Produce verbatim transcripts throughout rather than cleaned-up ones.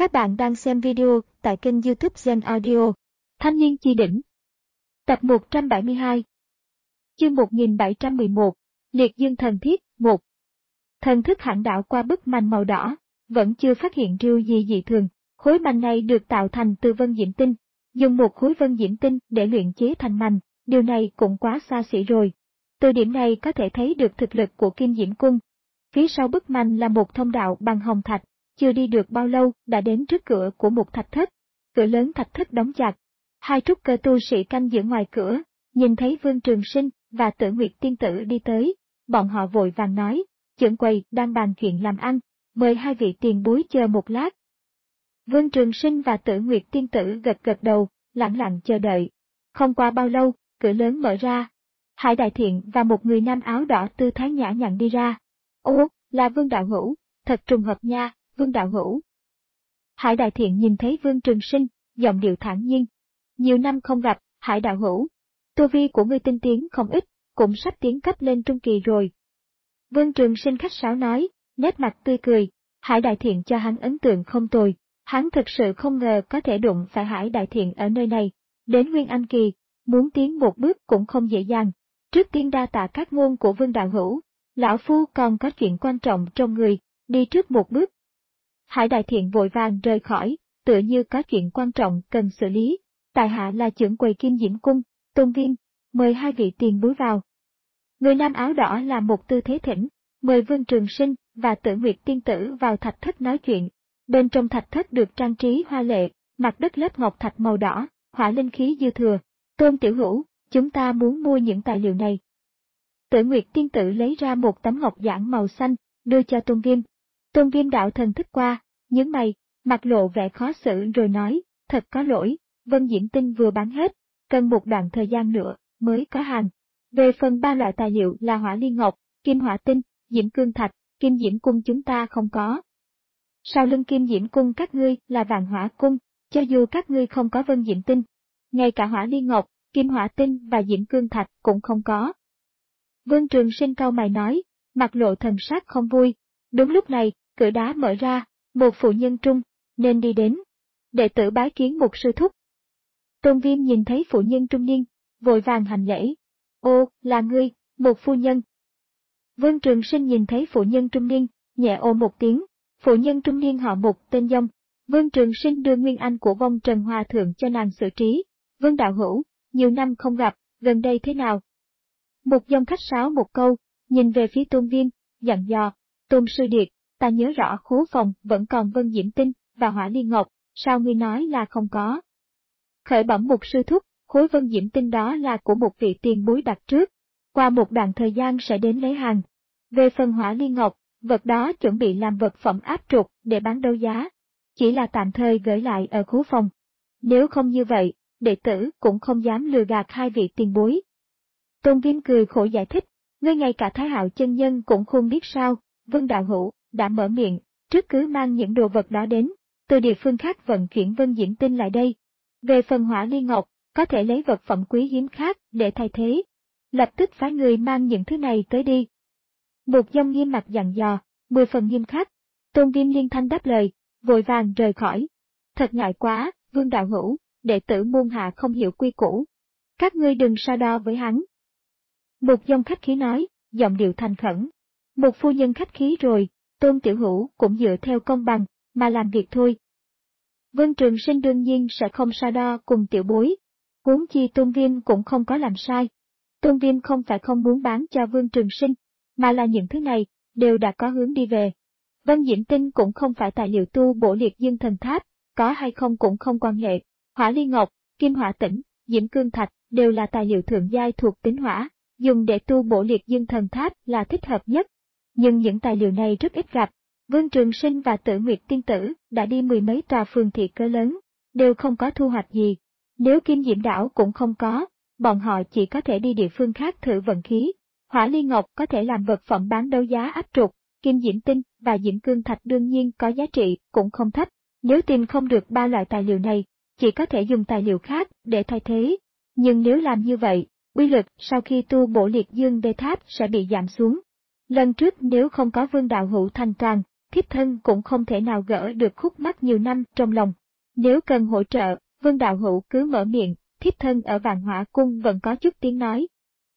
Các bạn đang xem video tại kênh YouTube Gen Audio. Thanh niên chi đỉnh. Tập một trăm bảy mươi hai. Chương một nghìn bảy trăm mười một. Liệt dương thần thiết một. Thần thức hãn đạo qua bức manh màu đỏ, vẫn chưa phát hiện rêu gì dị thường. Khối manh này được tạo thành từ vân diễm tinh, dùng một khối vân diễm tinh để luyện chế thành manh, điều này cũng quá xa xỉ rồi. Từ điểm này có thể thấy được thực lực của Kim Diễm Cung. Phía sau bức manh là một thông đạo bằng hồng thạch, chưa đi được bao lâu đã đến trước cửa của một thạch thất. Cửa lớn thạch thất đóng chặt. Hai trúc cơ tu sĩ canh giữ ngoài cửa, nhìn thấy Vương Trường Sinh và Tử Nguyệt tiên tử đi tới, bọn họ vội vàng nói, trưởng quầy đang bàn chuyện làm ăn, mời hai vị tiền bối chờ một lát. Vương Trường Sinh và Tử Nguyệt tiên tử gật gật đầu, lặng lặng chờ đợi. Không qua bao lâu, cửa lớn mở ra. Hải Đại Thiện và một người nam áo đỏ tư thái nhã nhặn đi ra. Ô, là Vương Đạo Hữu, thật trùng hợp nha, Vương Đạo Hữu. Hải Đại Thiện nhìn thấy Vương Trường Sinh, giọng điệu thản nhiên. Nhiều năm không gặp, Hải Đạo Hữu. Tu vi của ngươi tinh tiến không ít, cũng sắp tiến cấp lên trung kỳ rồi. Vương Trường Sinh khách sáo nói, nét mặt tươi cười. Hải Đại Thiện cho hắn ấn tượng không tồi. Hắn thực sự không ngờ có thể đụng phải Hải Đại Thiện ở nơi này. Đến Nguyên Anh Kỳ, muốn tiến một bước cũng không dễ dàng. Trước tiên đa tạ các ngôn của Vương Đạo Hữu, lão phu còn có chuyện quan trọng trong người, đi trước một bước. Hải Đại Thiện vội vàng rời khỏi, tựa như có chuyện quan trọng cần xử lý. Tại hạ là trưởng quầy Kim Diễm Cung, Tôn Viên, mời hai vị tiền bối vào. Người nam áo đỏ là một tư thế thỉnh, mời Vương Trường Sinh và Tử Nguyệt tiên tử vào thạch thất nói chuyện. Bên trong thạch thất được trang trí hoa lệ, mặt đất lớp ngọc thạch màu đỏ, hỏa linh khí dư thừa. Tôn tiểu hữu, chúng ta muốn mua những tài liệu này. Tử Nguyệt tiên tử lấy ra một tấm ngọc giản màu xanh, đưa cho Tôn Viêm. Tôn Viêm đạo thần thức qua, nhướng mày, mặt lộ vẻ khó xử rồi nói, thật có lỗi, Vân Diễm Tinh vừa bán hết, cần một đoạn thời gian nữa mới có hàng. Về phần ba loại tài liệu là hỏa liên ngọc, kim hỏa tinh, diễm cương thạch, Kim Diễm Cung chúng ta không có. Sau lưng Kim Diễm Cung các ngươi là Vạn Hỏa Cung, cho dù các ngươi không có Vân Diễm Tinh, ngay cả hỏa liên ngọc, kim hỏa tinh và diễm cương thạch cũng không có. Vương Trường Sinh cau mày nói, mặt lộ thần sắc không vui. Đúng lúc này, cửa đá mở ra, một phụ nhân trung, nên đi đến. Đệ tử bái kiến một sư thúc. Tôn Viêm nhìn thấy phụ nhân trung niên, vội vàng hành lễ. Ô, là ngươi, một phu nhân. Vương Trường Sinh nhìn thấy phụ nhân trung niên, nhẹ ô một tiếng. Phụ nhân trung niên họ một tên Dông. Vương Trường Sinh đưa nguyên anh của Vong Trần Hòa Thượng cho nàng xử trí. Vương Đạo Hữu, nhiều năm không gặp, gần đây thế nào? Một Dông khách sáo một câu, nhìn về phía Tôn Viêm, dặn dò, Tôn Sư Điệt, ta nhớ rõ khố phòng vẫn còn Vân Diễm Tinh và hỏa liên ngọc, sao ngươi nói là không có? Khởi bẩm một sư thúc, khối Vân Diễm Tinh đó là của một vị tiền bối đặt trước, qua một đoạn thời gian sẽ đến lấy hàng. Về phần hỏa liên ngọc, vật đó chuẩn bị làm vật phẩm áp trục để bán đấu giá, chỉ là tạm thời gửi lại ở khố phòng. Nếu không như vậy, đệ tử cũng không dám lừa gạt hai vị tiền bối. Tôn Viêm cười khổ giải thích, ngươi ngay cả Thái Hạo chân nhân cũng không biết sao, Vương Đạo Hữu đã mở miệng, trước cứ mang những đồ vật đó đến, từ địa phương khác vận chuyển Vân Diễm Tinh lại đây. Về phần hỏa liên ngọc, có thể lấy vật phẩm quý hiếm khác để thay thế. Lập tức phái người mang những thứ này tới đi. Một Dông nghiêm mặt dặn dò, mười phần nghiêm khắc. Tôn Viêm liên thanh đáp lời, vội vàng rời khỏi. Thật ngại quá, Vương Đạo Hữu, đệ tử môn hạ không hiểu quy củ. Các ngươi đừng so đo với hắn. Một Dông khách khí nói, giọng điệu thành khẩn. Một phu nhân khách khí rồi, Tôn tiểu hữu cũng dựa theo công bằng, mà làm việc thôi. Vương Trường Sinh đương nhiên sẽ không so đo cùng tiểu bối. Huống chi Tôn Viêm cũng không có làm sai. Tôn Viêm không phải không muốn bán cho Vương Trường Sinh, mà là những thứ này đều đã có hướng đi về. Vân Diễm Tinh cũng không phải tài liệu tu bổ liệt dương thần tháp, có hay không cũng không quan hệ. Hỏa liên ngọc, kim hỏa tĩnh, diễm cương thạch đều là tài liệu thượng giai thuộc tính hỏa, dùng để tu bổ liệt dương thần tháp là thích hợp nhất. Nhưng những tài liệu này rất ít gặp. Vương Trường Sinh và Tử Nguyệt tiên tử đã đi mười mấy tòa phường thị cỡ lớn, đều không có thu hoạch gì. Nếu Kim Diễm Đảo cũng không có, bọn họ chỉ có thể đi địa phương khác thử vận khí. Hỏa liên ngọc có thể làm vật phẩm bán đấu giá áp trục, Kim Diễm Tinh và Diễm Cương Thạch đương nhiên có giá trị cũng không thấp. Nếu tìm không được ba loại tài liệu này, chỉ có thể dùng tài liệu khác để thay thế. Nhưng nếu làm như vậy, uy lực sau khi tu bổ liệt dương đê tháp sẽ bị giảm xuống. Lần trước nếu không có Vương Đạo Hữu thành toàn, thiếp thân cũng không thể nào gỡ được khúc mắc nhiều năm trong lòng. Nếu cần hỗ trợ, Vương đạo hữu cứ mở miệng, thiếp thân ở Vạn Hỏa Cung vẫn có chút tiếng nói.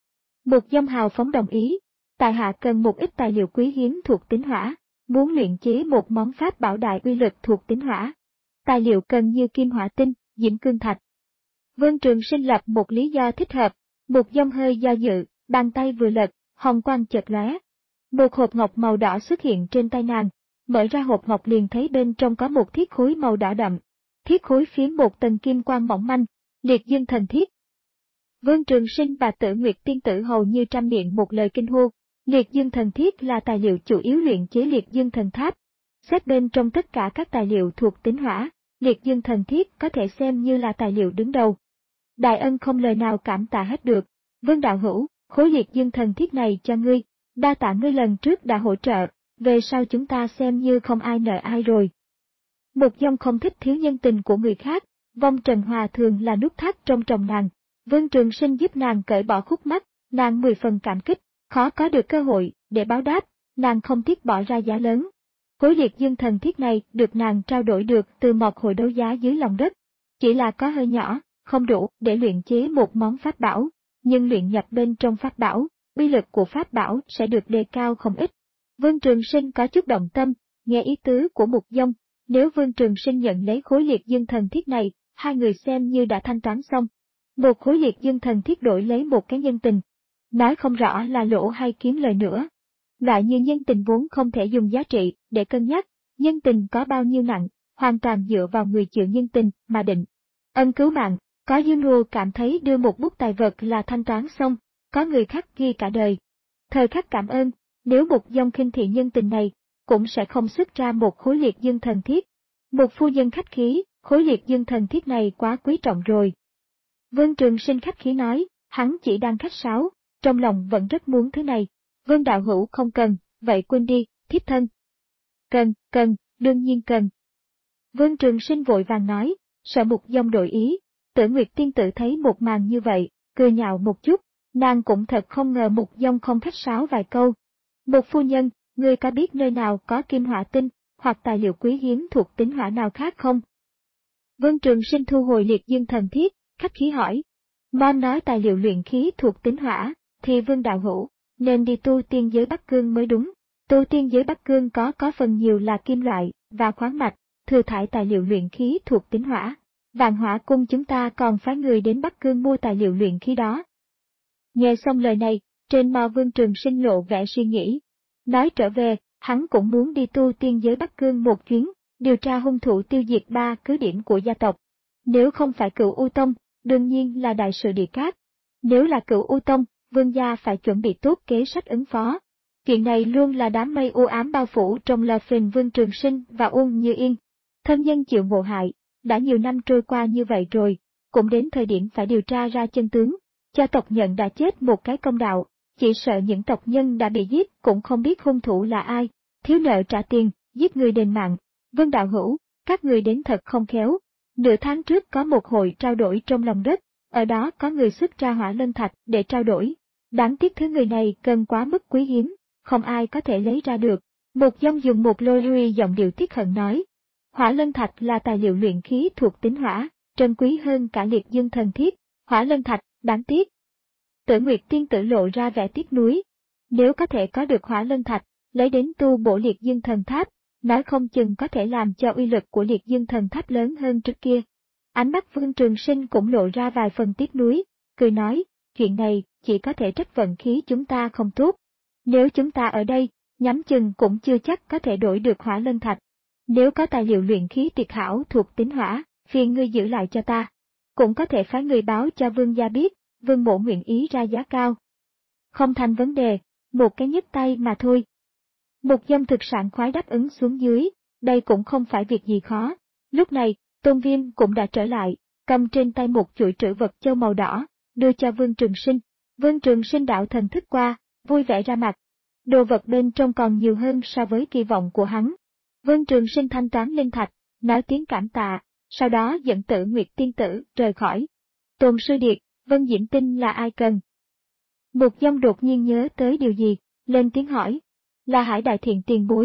Mục Dông hào phóng đồng ý, tại hạ cần một ít tài liệu quý hiếm thuộc tính hỏa, muốn luyện chế một món pháp bảo đại uy lực thuộc tính hỏa. Tài liệu cần như kim hỏa tinh, diễm cương thạch. Vương Trường Sinh lập một lý do thích hợp, Mục Dông hơi do dự, bàn tay vừa lật, hồng quang chợt lóe. Một hộp ngọc màu đỏ xuất hiện trên tay nàng, mở ra hộp ngọc liền thấy bên trong có một thiết khối màu đỏ đậm. Thiết khối phiếm một tầng kim quang mỏng manh, liệt dương thần thiết. Vương Trường Sinh và Tử Nguyệt tiên tử hầu như trăm miệng một lời kinh hô, liệt dương thần thiết là tài liệu chủ yếu luyện chế liệt dương thần tháp. Xếp bên trong tất cả các tài liệu thuộc tính hỏa, liệt dương thần thiết có thể xem như là tài liệu đứng đầu. Đại ân không lời nào cảm tạ hết được. Vương đạo hữu, khối liệt dương thần thiết này cho ngươi, đa tạ ngươi lần trước đã hỗ trợ, về sau chúng ta xem như không ai nợ ai rồi. Mục Dông không thích thiếu nhân tình của người khác, vong trần hòa thường là nút thắt trong lòng nàng. Vương Trường Sinh giúp nàng cởi bỏ khúc mắc, nàng mười phần cảm kích, khó có được cơ hội để báo đáp, nàng không tiếc bỏ ra giá lớn. Khối liệt dương thần thiết này được nàng trao đổi được từ một hội đấu giá dưới lòng đất, chỉ là có hơi nhỏ, không đủ để luyện chế một món pháp bảo, nhưng luyện nhập bên trong pháp bảo, uy lực của pháp bảo sẽ được đề cao không ít. Vương Trường Sinh có chút động tâm, nghe ý tứ của Mục Dông, nếu Vương Trường Sinh nhận lấy khối liệt dương thần thiết này, hai người xem như đã thanh toán xong. Một khối liệt dương thần thiết đổi lấy một cái nhân tình, nói không rõ là lỗ hay kiếm lời nữa. Loại như nhân tình vốn không thể dùng giá trị để cân nhắc, nhân tình có bao nhiêu nặng, hoàn toàn dựa vào người chịu nhân tình mà định. Ân cứu mạng, có Dương Rùa cảm thấy đưa một bút tài vật là thanh toán xong, có người khắc ghi cả đời. Thời khắc cảm ơn, nếu Mục Dông khinh thị nhân tình này, cũng sẽ không xuất ra một khối liệt dương thần thiết. Một phu nhân khách khí, khối liệt dương thần thiết này quá quý trọng rồi. Vương Trường Sinh khách khí nói, hắn chỉ đang khách sáo, trong lòng vẫn rất muốn thứ này. Vương đạo hữu không cần, vậy quên đi, thiếp thân. Cần, cần, đương nhiên cần. Vương Trường Sinh vội vàng nói, sợ Mục Dông đổi ý. Tử Nguyệt tiên tử thấy một màn như vậy, cười nhạo một chút, nàng cũng thật không ngờ Mục Dông không khách sáo vài câu. Một phu nhân, ngươi có biết nơi nào có kim hỏa tinh, hoặc tài liệu quý hiếm thuộc tính hỏa nào khác không? Vương Trường Sinh thu hồi liệt dương thần thiết, khách khí hỏi. Mon nói tài liệu luyện khí thuộc tính hỏa, thì Vương đạo hữu nên đi tu tiên giới Bắc Cương mới đúng. Tu tiên giới Bắc Cương có có phần nhiều là kim loại và khoáng mạch, thừa thải tài liệu luyện khí thuộc tính hỏa. Vạn Hỏa Cung chúng ta còn phái người đến Bắc Cương mua tài liệu luyện khí đó. Nghe xong lời này, trên mặt Vương Trường Sinh lộ vẻ suy nghĩ. Nói trở về, hắn cũng muốn đi tu tiên giới Bắc Cương một chuyến, điều tra hung thủ tiêu diệt ba cứ điểm của gia tộc. Nếu không phải Cửu U Tông, đương nhiên là đại sự địa cát. Nếu là Cửu U Tông, Vương gia phải chuẩn bị tốt kế sách ứng phó. Chuyện này luôn là đám mây u ám bao phủ trong lò phình Vương Trường Sinh và Uông Như Yên. Thân nhân chịu ngộ hại, đã nhiều năm trôi qua như vậy rồi, cũng đến thời điểm phải điều tra ra chân tướng. Cho tộc nhận đã chết một cái công đạo, chỉ sợ những tộc nhân đã bị giết cũng không biết hung thủ là ai, thiếu nợ trả tiền, giết người đền mạng. Vương đạo hữu, các người đến thật không khéo. Nửa tháng trước có một hội trao đổi trong lòng đất, ở đó có người xuất ra hỏa lân thạch để trao đổi. Đáng tiếc thứ người này cần quá mức quý hiếm, không ai có thể lấy ra được. Một Dông dùng một lôi ruy giọng điệu tiếc hận nói. Hỏa lân thạch là tài liệu luyện khí thuộc tính hỏa, trân quý hơn cả liệt dương thần thiết. Hỏa lân thạch, đáng tiếc. Tử Nguyệt tiên tử lộ ra vẻ tiếc nuối. Nếu có thể có được hỏa lân thạch, lấy đến tu bổ liệt dương thần tháp, nói không chừng có thể làm cho uy lực của liệt dương thần tháp lớn hơn trước kia. Ánh mắt Vương Trường Sinh cũng lộ ra vài phần tiếc nuối, cười nói, chuyện này chỉ có thể trách vận khí chúng ta không tốt. Nếu chúng ta ở đây, nhắm chừng cũng chưa chắc có thể đổi được hỏa lân thạch. Nếu có tài liệu luyện khí tuyệt hảo thuộc tính hỏa, phiền ngươi giữ lại cho ta. Cũng có thể phái người báo cho Vương gia biết, Vương mộ nguyện ý ra giá cao. Không thành vấn đề, một cái nhấc tay mà thôi. Mục Dông thực sảng khoái đáp ứng xuống dưới, đây cũng không phải việc gì khó. Lúc này, Tôn Viêm cũng đã trở lại, cầm trên tay một chuỗi trữ vật châu màu đỏ, đưa cho Vương Trường Sinh. Vương Trường Sinh đạo thần thức qua, vui vẻ ra mặt. Đồ vật bên trong còn nhiều hơn so với kỳ vọng của hắn. Vương Trường Sinh thanh toán linh thạch, nói tiếng cảm tạ, sau đó dẫn Tử Nguyệt tiên tử rời khỏi. Tôn sư điệt, Vân Diễm Tinh là ai cần? Mục Dông đột nhiên nhớ tới điều gì, lên tiếng hỏi. Là Hải Đại Thiện tiền bối,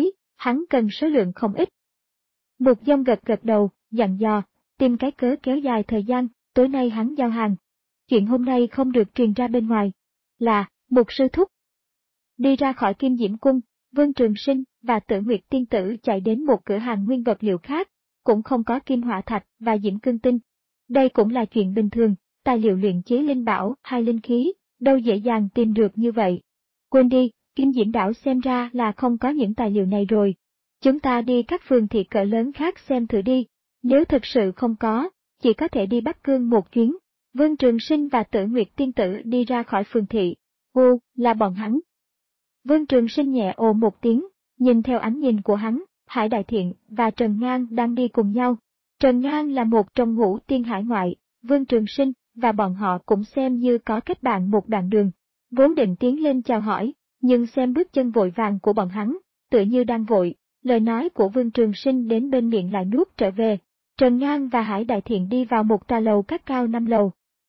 hắn cần số lượng không ít. Mục Dông gật gật đầu, dặn dò, tìm cái cớ kéo dài thời gian, tối nay hắn giao hàng. Chuyện hôm nay không được truyền ra bên ngoài. Là, Mục sư thúc. Đi ra khỏi Kim Diễm Cung, Vương Trường Sinh và Tử Nguyệt Tiên Tử chạy đến một cửa hàng nguyên vật liệu khác, cũng không có kim hỏa thạch và diễm cương tinh. Đây cũng là chuyện bình thường, tài liệu luyện chế linh bảo hay linh khí, đâu dễ dàng tìm được như vậy. Quên đi, Kim Diễm đảo xem ra là không có những tài liệu này rồi. Chúng ta đi các phường thị cỡ lớn khác xem thử đi, nếu thực sự không có, chỉ có thể đi Bắc Cương một chuyến. Vương Trường Sinh và Tử Nguyệt Tiên Tử đi ra khỏi phường thị. Ô, là bọn hắn. Vương Trường Sinh nhẹ ồ một tiếng, nhìn theo ánh nhìn của hắn, Hải Đại Thiện và Trần Ngang đang đi cùng nhau. Trần Ngang là một trong ngũ tiên hải ngoại, Vương Trường Sinh và bọn họ cũng xem như có kết bạn một đoạn đường. Vốn định tiến lên chào hỏi, nhưng xem bước chân vội vàng của bọn hắn, tựa như đang vội, lời nói của Vương Trường Sinh đến bên miệng lại nuốt trở về. Trần Ngang và Hải Đại Thiện đi vào một tòa lầu các cao năm lầu.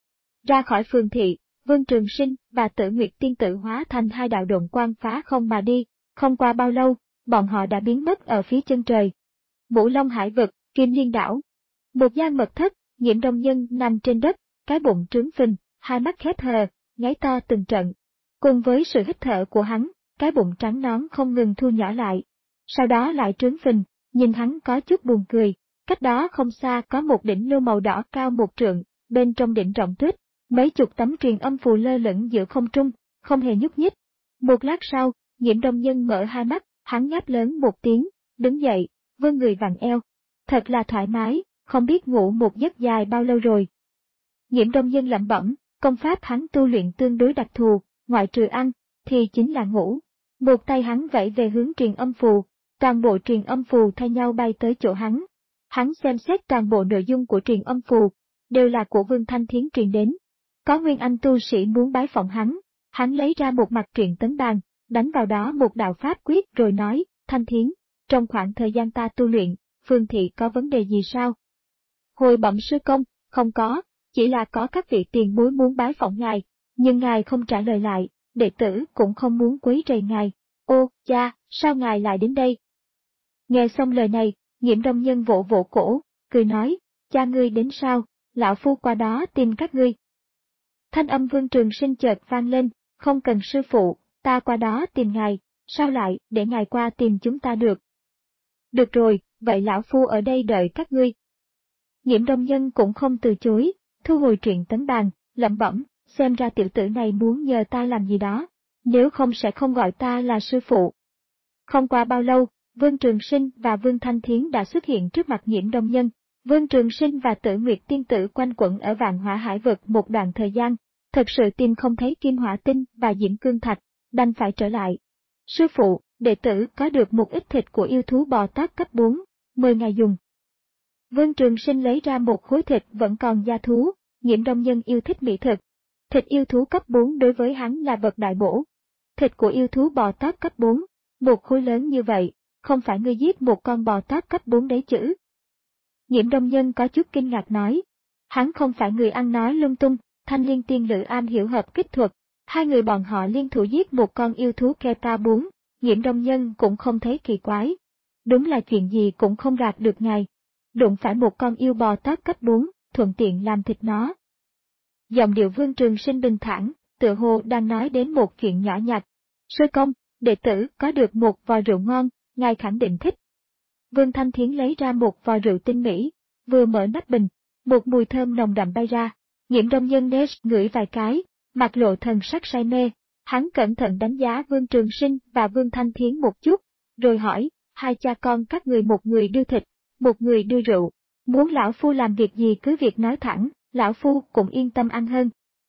Ra khỏi phường thị, Vương Trường Sinh và Tử Nguyệt Tiên Tử hóa thành hai đạo độn quang phá không mà đi, không qua bao lâu, bọn họ đã biến mất ở phía chân trời. Vũ Long Hải vực, Kim Liên đảo. Một gian mật thất, Nhiễm Đông Nhân nằm trên đất, cái bụng trướng phình, hai mắt khép hờ, ngáy to từng trận. Cùng với sự hít thở của hắn, cái bụng trắng nõn không ngừng thu nhỏ lại. Sau đó lại trướng phình, nhìn hắn có chút buồn cười. Cách đó không xa có một đỉnh lưu màu đỏ cao một trượng, bên trong đỉnh rộng tuyết, mấy chục tấm truyền âm phù lơ lửng giữa không trung, không hề nhúc nhích. Một lát sau, Nhiễm Đông Nhân mở hai mắt, hắn ngáp lớn một tiếng, đứng dậy, vươn người vặn eo. Thật là thoải mái, không biết ngủ một giấc dài bao lâu rồi. Nhiễm Đông Nhân lẩm bẩm, công pháp hắn tu luyện tương đối đặc thù, ngoại trừ ăn, thì chính là ngủ. Một tay hắn vẫy về hướng truyền âm phù, toàn bộ truyền âm phù thay nhau bay tới chỗ hắn. Hắn xem xét toàn bộ nội dung của truyền âm phù, đều là của Vương Thanh Thiến truyền đến. Có nguyên anh tu sĩ muốn bái phỏng hắn, hắn lấy ra một mặt truyện tấn bàn, đánh vào đó một đạo pháp quyết rồi nói, Thanh Thiến, trong khoảng thời gian ta tu luyện, phương thị có vấn đề gì sao? Hồi bẩm sư công, không có, chỉ là có các vị tiền bối muốn bái phỏng ngài, nhưng ngài không trả lời lại, đệ tử cũng không muốn quấy rầy ngài. Ô, cha, sao ngài lại đến đây? Nghe xong lời này, Nhiễm Đông Nhân vỗ vỗ cổ, cười nói, cha ngươi đến sao, lão phu qua đó tìm các ngươi. Thanh âm Vương Trường Sinh chợt vang lên, không cần sư phụ, ta qua đó tìm ngài, sao lại để ngài qua tìm chúng ta được? Được rồi, vậy lão phu ở đây đợi các ngươi. Nhiễm Đông Nhân cũng không từ chối, thu hồi truyện tấn bàn, lẩm bẩm, xem ra tiểu tử này muốn nhờ ta làm gì đó, nếu không sẽ không gọi ta là sư phụ. Không qua bao lâu, Vương Trường Sinh và Vương Thanh Thiến đã xuất hiện trước mặt Nhiễm Đông Nhân. Vương Trường Sinh và Tử Nguyệt Tiên Tử quanh quẩn ở Vạn Hỏa Hải vực một đoạn thời gian, thật sự tìm không thấy kim hỏa tinh và diễm cương thạch, đành phải trở lại. Sư phụ, đệ tử có được một ít thịt của yêu thú bò tót cấp bốn, mời ngài dùng. Vương Trường Sinh lấy ra một khối thịt vẫn còn da thú, Nhiễm Đông Nhân yêu thích mỹ thực. Thịt yêu thú cấp bốn đối với hắn là vật đại bổ. Thịt của yêu thú bò tót cấp bốn, một khối lớn như vậy, không phải ngươi giết một con bò tót cấp bốn đấy chứ? Nhiễm Đông Nhân có chút kinh ngạc nói. Hắn không phải người ăn nói lung tung, Thanh Liên tiên lữ am hiểu hợp kích thuật. Hai người bọn họ liên thủ giết một con yêu thú Keta bốn, Nhiễm Đông Nhân cũng không thấy kỳ quái. Đúng là chuyện gì cũng không gạt được ngài. Đụng phải một con yêu bò tót cấp bốn, thuận tiện làm thịt nó. Giọng điệu Vương Trường Sinh bình thản, tựa hồ đang nói đến một chuyện nhỏ nhặt. Sư công, đệ tử có được một vò rượu ngon, ngài khẳng định thích. Vương Thanh Thiến lấy ra một vò rượu tinh mỹ, vừa mở nắp bình, một mùi thơm nồng đậm bay ra. Nhiễm Đông Nhân nếm ngửi vài cái, mặt lộ thần sắc say mê. Hắn cẩn thận đánh giá Vương Trường Sinh và Vương Thanh Thiến một chút, rồi hỏi, hai cha con các người một người đưa thịt, một người đưa rượu, muốn lão phu làm việc gì cứ việc nói thẳng, lão phu cũng yên tâm ăn hơn.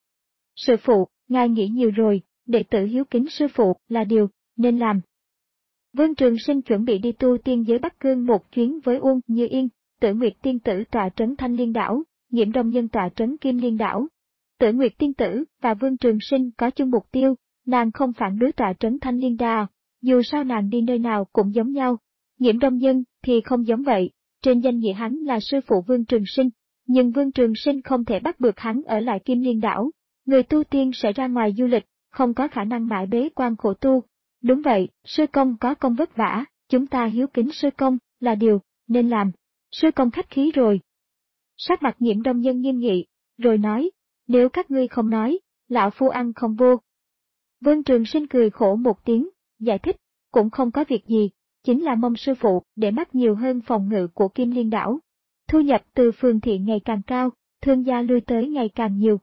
Sư phụ, ngài nghĩ nhiều rồi, đệ tử hiếu kính sư phụ là điều nên làm. Vương Trường Sinh chuẩn bị đi tu tiên giới Bắc Cương một chuyến với Uông Như Yên, Tử Nguyệt Tiên Tử tọa trấn Thanh Liên đảo, Nhiễm Đông Nhân tọa trấn Kim Liên đảo. Tử Nguyệt Tiên Tử và Vương Trường Sinh có chung mục tiêu, nàng không phản đối tọa trấn Thanh Liên đảo, dù sao nàng đi nơi nào cũng giống nhau. Nhiễm Đông Nhân thì không giống vậy, trên danh nghĩa hắn là sư phụ Vương Trường Sinh, nhưng Vương Trường Sinh không thể bắt buộc hắn ở lại Kim Liên đảo. Người tu tiên sẽ ra ngoài du lịch, không có khả năng mãi bế quan khổ tu. Đúng vậy, sư công có công vất vả, chúng chúng ta hiếu kính sư công, là điều nên làm. Sư công khách khí rồi. Sắc mặt Nhiễm Đông Nhân nghiêm nghị, rồi nói, nếu các ngươi không nói, lão phu ăn không vô. Vương Trường Sinh cười khổ một tiếng, giải thích, cũng không có việc gì, chính là mong sư phụ để mắt nhiều hơn phòng ngự của Kim Liên đảo. Thu nhập từ phường thị ngày càng cao, thương gia lui tới ngày càng nhiều.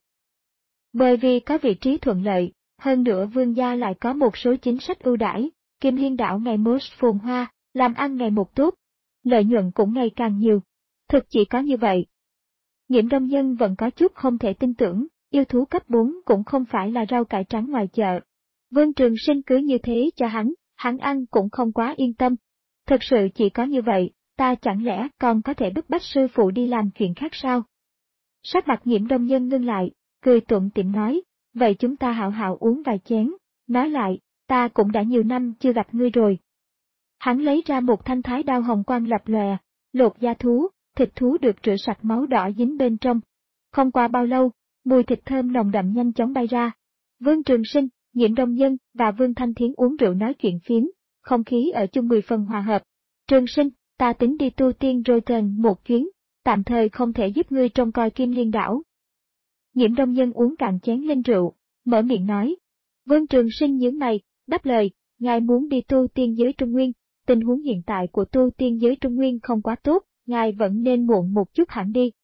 Bởi vì có vị trí thuận lợi, hơn nữa vương gia lại có một số chính sách ưu đãi, Kim Liên đảo ngày một phồn hoa, làm ăn ngày một tốt, lợi nhuận cũng ngày càng nhiều. Thực chỉ có như vậy. Nhiễm Đông Nhân vẫn có chút không thể tin tưởng, yêu thú cấp bốn cũng không phải là rau cải trắng ngoài chợ. Vương Trường Sinh cứ như thế cho hắn, hắn ăn cũng không quá yên tâm. Thực sự chỉ có như vậy, ta chẳng lẽ còn có thể bức bách sư phụ đi làm chuyện khác sao? Sắc mặt Nhiễm Đông Nhân ngưng lại, cười tủm tỉm nói, vậy chúng ta hảo hảo uống vài chén, nói lại, ta cũng đã nhiều năm chưa gặp ngươi rồi. Hắn lấy ra một thanh thái đao hồng quang lập lòe, lột da thú, thịt thú được rửa sạch máu đỏ dính bên trong. Không qua bao lâu, mùi thịt thơm nồng đậm nhanh chóng bay ra. Vương Trường Sinh, Nhiễm Đông Nhân và Vương Thanh Thiến uống rượu nói chuyện phiếm, không khí ở chung mười phần hòa hợp. Trường Sinh, ta tính đi tu tiên rồi tần một chuyến, tạm thời không thể giúp ngươi trông coi Kim Liên đảo. Nhiễm Đông Nhân uống cạn chén lên rượu, mở miệng nói. Vương Trường Sinh nhướng mày, đáp lời, ngài muốn đi tu tiên giới Trung Nguyên, tình huống hiện tại của tu tiên giới Trung Nguyên không quá tốt, ngài vẫn nên muộn một chút hẳn đi.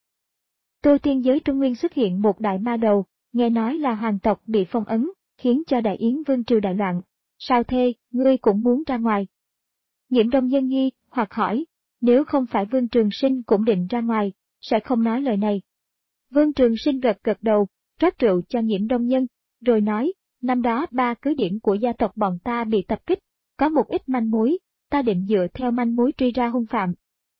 Tu tiên giới Trung Nguyên xuất hiện một đại ma đầu, nghe nói là hoàng tộc bị phong ấn, khiến cho Đại Yến Vương triều đại loạn. Sao thế, ngươi cũng muốn ra ngoài? Nhiễm Đông Nhân nghi, hoặc hỏi, nếu không phải Vương Trường Sinh cũng định ra ngoài, sẽ không nói lời này. Vương Trường Sinh gật gật đầu, rót rượu cho Nhiễm Đông Nhân, rồi nói, năm đó ba cứ điểm của gia tộc bọn ta bị tập kích, có một ít manh mối, ta định dựa theo manh mối truy ra hung phạm.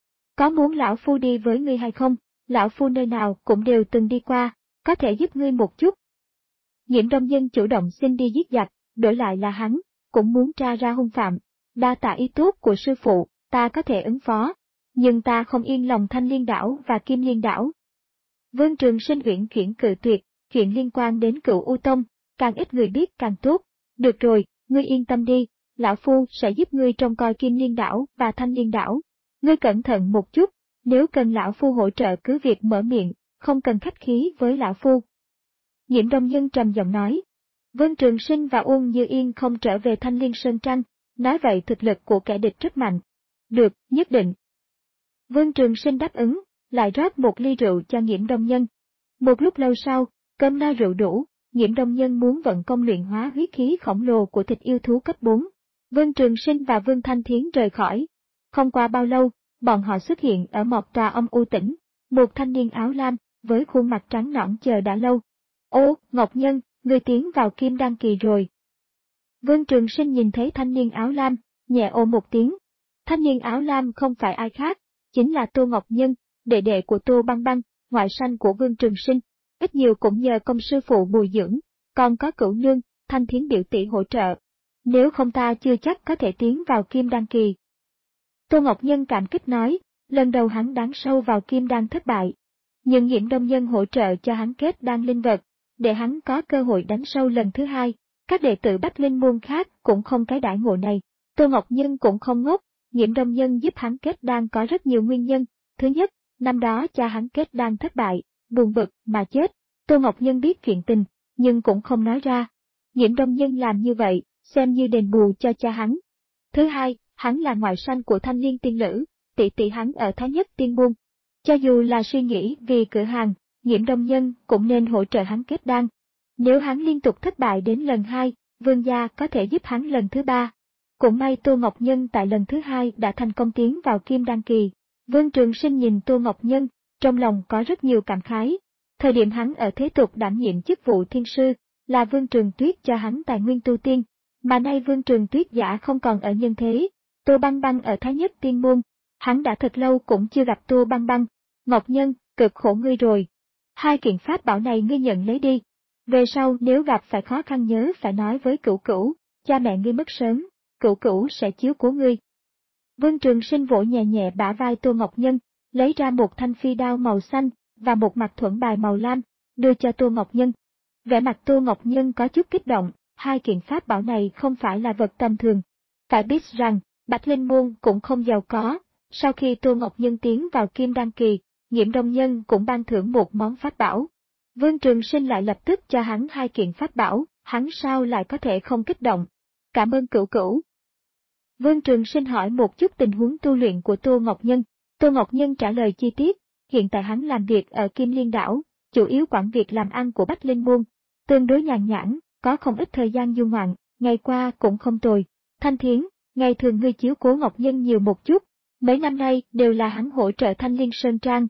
Có muốn lão phu đi với ngươi hay không? Lão phu nơi nào cũng đều từng đi qua, có thể giúp ngươi một chút. Nhiễm Đông Nhân chủ động xin đi giết giặc, đổi lại là hắn, cũng muốn tra ra hung phạm. Đa tạ ý tốt của sư phụ, ta có thể ứng phó, nhưng ta không yên lòng Thanh Liên đảo và Kim Liên đảo. Vương Trường Sinh uyển chuyển cự tuyệt, chuyện liên quan đến Cửu U Tông, càng ít người biết càng tốt. Được rồi, ngươi yên tâm đi, lão phu sẽ giúp ngươi trông coi Kim Liên đảo và Thanh Liên đảo. Ngươi cẩn thận một chút, nếu cần lão phu hỗ trợ cứ việc mở miệng, không cần khách khí với lão phu. Nhiễm Đông Nhân trầm giọng nói. Vương Trường Sinh và Uông Như Yên không trở về Thanh Liên Sơn Trăng, nói vậy thực lực của kẻ địch rất mạnh. Được, nhất định. Vương Trường Sinh đáp ứng, lại rót một ly rượu cho Nhiễm Đông Nhân. Một lúc lâu sau, cơm no rượu đủ, Nhiễm Đông Nhân muốn vận công luyện hóa huyết khí khổng lồ của thịt yêu thú cấp bốn. Vương Trường Sinh và Vương Thanh Thiến rời khỏi. Không qua bao lâu, bọn họ xuất hiện ở một tòa âm u tĩnh, một thanh niên áo lam, với khuôn mặt trắng nõn chờ đã lâu. Ô, Ngọc Nhân, ngươi tiến vào Kim Đan kỳ rồi. Vương Trường Sinh nhìn thấy thanh niên áo lam, nhẹ ồ một tiếng. Thanh niên áo lam không phải ai khác, chính là Tô Ngọc Nhân, đệ đệ của Tô Băng Băng, ngoại sanh của Vương Trường Sinh, ít nhiều cũng nhờ công sư phụ bồi dưỡng, còn có Cửu Nương, Thanh Thiến biểu tỷ hỗ trợ. Nếu không ta chưa chắc có thể tiến vào Kim Đan kỳ. Tô Ngọc Nhân cảm kích nói, lần đầu hắn đáng sâu vào Kim Đan thất bại. Nhưng Nhiễm Đông Nhân hỗ trợ cho hắn kết đan linh vật, để hắn có cơ hội đánh sâu lần thứ hai. Các đệ tử Bách Linh môn khác cũng không cái đãi ngộ này. Tô Ngọc Nhân cũng không ngốc, Nhiễm Đông Nhân giúp hắn kết đan có rất nhiều nguyên nhân. Thứ nhất, năm đó cha hắn kết đan thất bại, buồn bực mà chết. Tô Ngọc Nhân biết chuyện tình, nhưng cũng không nói ra. Nhiễm Đông Nhân làm như vậy, xem như đền bù cho cha hắn. Thứ hai, hắn là ngoại sanh của Thanh Liên tiên lữ, tỷ tỷ hắn ở Thái Nhất Tiên Môn. Cho dù là suy nghĩ vì cửa hàng, Nhiễm Đông Nhân cũng nên hỗ trợ hắn kết đan. Nếu hắn liên tục thất bại đến lần hai, Vương gia có thể giúp hắn lần thứ ba. Cũng may Tô Ngọc Nhân tại lần thứ hai đã thành công tiến vào Kim Đan kỳ. Vương Trường Sinh nhìn Tô Ngọc Nhân, trong lòng có rất nhiều cảm khái. Thời điểm hắn ở thế tục đảm nhiệm chức vụ thiên sư, là Vương Trường Tuyết cho hắn tài nguyên tu tiên, mà nay Vương Trường Tuyết giả không còn ở nhân thế. Tô Băng Băng ở Thái Nhất Tiên Môn, hắn đã thật lâu cũng chưa gặp Tô Băng Băng. Ngọc Nhân, cực khổ ngươi rồi. Hai kiện pháp bảo này ngươi nhận lấy đi. Về sau nếu gặp phải khó khăn nhớ phải nói với Cửu Cửu, cha mẹ ngươi mất sớm, Cửu Cửu sẽ chiếu cố ngươi. Vương Trường Sinh vỗ nhẹ nhẹ bả vai Tô Ngọc Nhân, lấy ra một thanh phi đao màu xanh và một mặt thuẫn bài màu lam, đưa cho Tô Ngọc Nhân. Vẻ mặt Tô Ngọc Nhân có chút kích động, hai kiện pháp bảo này không phải là vật tầm thường. Phải biết rằng, Bạch Linh Môn cũng không giàu có, sau khi Tô Ngọc Nhân tiến vào Kim Đan kỳ, Nghiễm Đông Nhân cũng ban thưởng một món pháp bảo. Vương Trường Sinh lại lập tức cho hắn hai kiện pháp bảo, hắn sao lại có thể không kích động. Cảm ơn cửu cửu. Vương Trường Sinh hỏi một chút tình huống tu luyện của Tô Ngọc Nhân. Tô Ngọc Nhân trả lời chi tiết, hiện tại hắn làm việc ở Kim Liên Đảo, chủ yếu quản việc làm ăn của Bách Linh Môn, tương đối nhàn nhãn, có không ít thời gian du ngoạn, ngày qua cũng không tồi. Thanh Thiến, ngày thường ngươi chiếu cố Ngọc Nhân nhiều một chút, mấy năm nay đều là hắn hỗ trợ Thanh Liên Sơn Trang.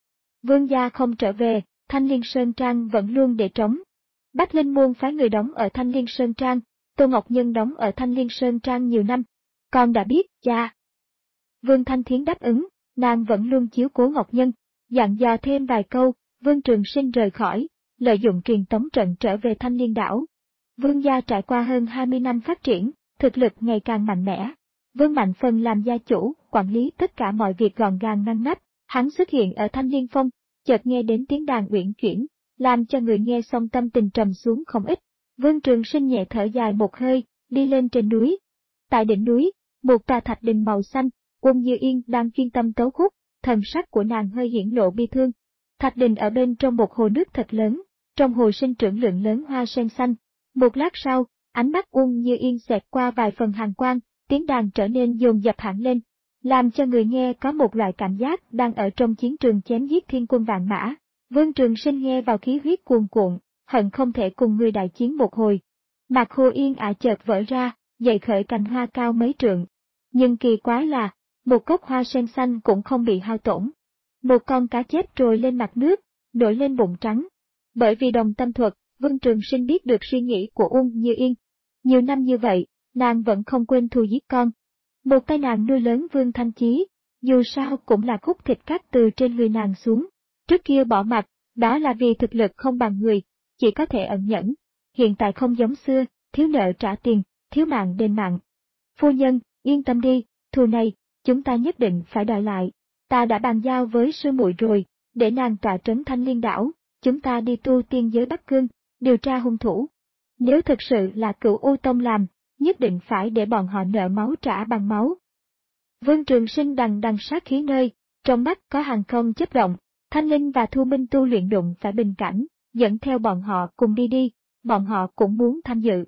Vương gia không trở về, Thanh Liên Sơn Trang vẫn luôn để trống. Bách Linh Môn phái người đóng ở Thanh Liên Sơn Trang, Tô Ngọc Nhân đóng ở Thanh Liên Sơn Trang nhiều năm. Con đã biết, cha. Vương Thanh Thiến đáp ứng, nàng vẫn luôn chiếu cố Ngọc Nhân, dặn dò thêm vài câu, Vương Trường Sinh rời khỏi, lợi dụng truyền tống trận trở về Thanh Liên Đảo. Vương gia trải qua hơn hai mươi năm phát triển, thực lực ngày càng mạnh mẽ. Vương Mạnh Phần làm gia chủ, quản lý tất cả mọi việc gọn gàng ngăn nắp, hắn xuất hiện ở Thanh Liên Phong, chợt nghe đến tiếng đàn uyển chuyển, làm cho người nghe xong tâm tình trầm xuống không ít. Vương Trường Sinh nhẹ thở dài một hơi, đi lên trên núi. Tại đỉnh núi, một tòa thạch đình màu xanh, Uông Như Yên đang chuyên tâm tấu khúc, thần sắc của nàng hơi hiển lộ bi thương. Thạch đình ở bên trong một hồ nước thật lớn, trong hồ sinh trưởng lượng lớn hoa sen xanh. Một lát sau, ánh mắt Uông Như Yên xẹt qua vài phần hàn quang, tiếng đàn trở nên dồn dập hẳn lên, làm cho người nghe có một loại cảm giác đang ở trong chiến trường chém giết thiên quân vạn mã. Vương Trường Sinh nghe vào khí huyết cuồn cuộn, hận không thể cùng người đại chiến một hồi. Mạc Hồ Yên ả chợt vỡ ra, dậy khởi cành hoa cao mấy trượng. Nhưng kỳ quái là, một gốc hoa sen xanh cũng không bị hao tổn. Một con cá chép trồi lên mặt nước, nổi lên bụng trắng. Bởi vì đồng tâm thuật, Vương Trường Sinh biết được suy nghĩ của Uông Như Yên. Nhiều năm như vậy, nàng vẫn không quên thù giết con. Một tay nàng nuôi lớn Vương Thanh Chí, dù sao cũng là khúc thịt cắt từ trên người nàng xuống. Trước kia bỏ mặt, đó là vì thực lực không bằng người, chỉ có thể ẩn nhẫn. Hiện tại không giống xưa, thiếu nợ trả tiền, thiếu mạng đền mạng. Phu nhân, yên tâm đi, thù này, chúng ta nhất định phải đòi lại. Ta đã bàn giao với sư muội rồi, để nàng tọa trấn Thanh Liên Đảo, chúng ta đi tu tiên giới Bắc Cương, điều tra hung thủ. Nếu thực sự là Cửu U Tông làm, nhất định phải để bọn họ nợ máu trả bằng máu. Vương Trường Sinh đằng đằng sát khí nơi, trong mắt có hàng không chớp động, Thanh Linh và Thu Minh tu luyện đụng phải bình cảnh, dẫn theo bọn họ cùng đi đi, bọn họ cũng muốn tham dự.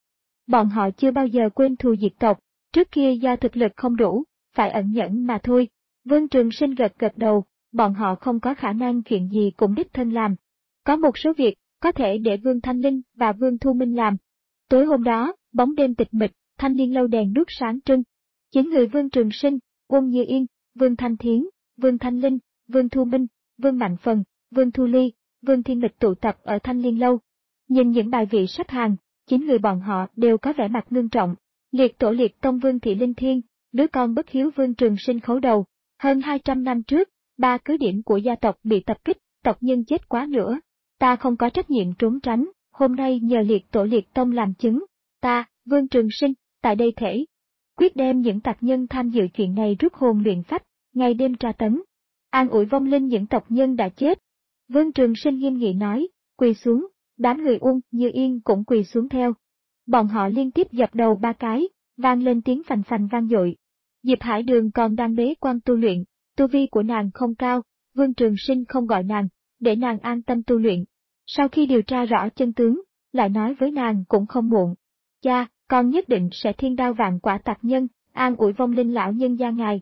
Bọn họ chưa bao giờ quên thù diệt tộc, trước kia do thực lực không đủ, phải ẩn nhẫn mà thôi. Vương Trường Sinh gật gật đầu, bọn họ không có khả năng chuyện gì cũng đích thân làm. Có một số việc, có thể để Vương Thanh Linh và Vương Thu Minh làm. Tối hôm đó, bóng đêm tịch mịch, Thanh Liên lâu đèn đuốc sáng trưng. Chín người Vương Trường Sinh, Uông Như Yên, Vương Thanh Thiến, Vương Thanh Linh, Vương Thu Minh, Vương Mạnh Phần, Vương Thu Ly, Vương Thiên Lịch tụ tập ở Thanh Liên lâu. Nhìn những bài vị sắp hàng, chín người bọn họ đều có vẻ mặt ngưng trọng. Liệt tổ liệt tông Vương Thị Linh Thiên, đứa con bất hiếu Vương Trường Sinh khấu đầu. Hơn hai trăm năm trước, ba cứ điểm của gia tộc bị tập kích, tộc nhân chết quá nữa. Ta không có trách nhiệm trốn tránh, hôm nay nhờ liệt tổ liệt tông làm chứng. Ta, Vương Trường Sinh, tại đây thể quyết đem những tặc nhân tham dự chuyện này rút hồn luyện phách, ngày đêm tra tấn, an ủi vong linh những tộc nhân đã chết. Vương Trường Sinh nghiêm nghị nói, quỳ xuống, đám người Uông Như Yên cũng quỳ xuống theo. Bọn họ liên tiếp dập đầu ba cái, vang lên tiếng phành phành vang dội. Diệp Hải Đường còn đang bế quan tu luyện, tu vi của nàng không cao, Vương Trường Sinh không gọi nàng, để nàng an tâm tu luyện. Sau khi điều tra rõ chân tướng, lại nói với nàng cũng không muộn. Cha, con nhất định sẽ thiên đao vạn quả tặc nhân, an ủi vong linh lão nhân gia ngài.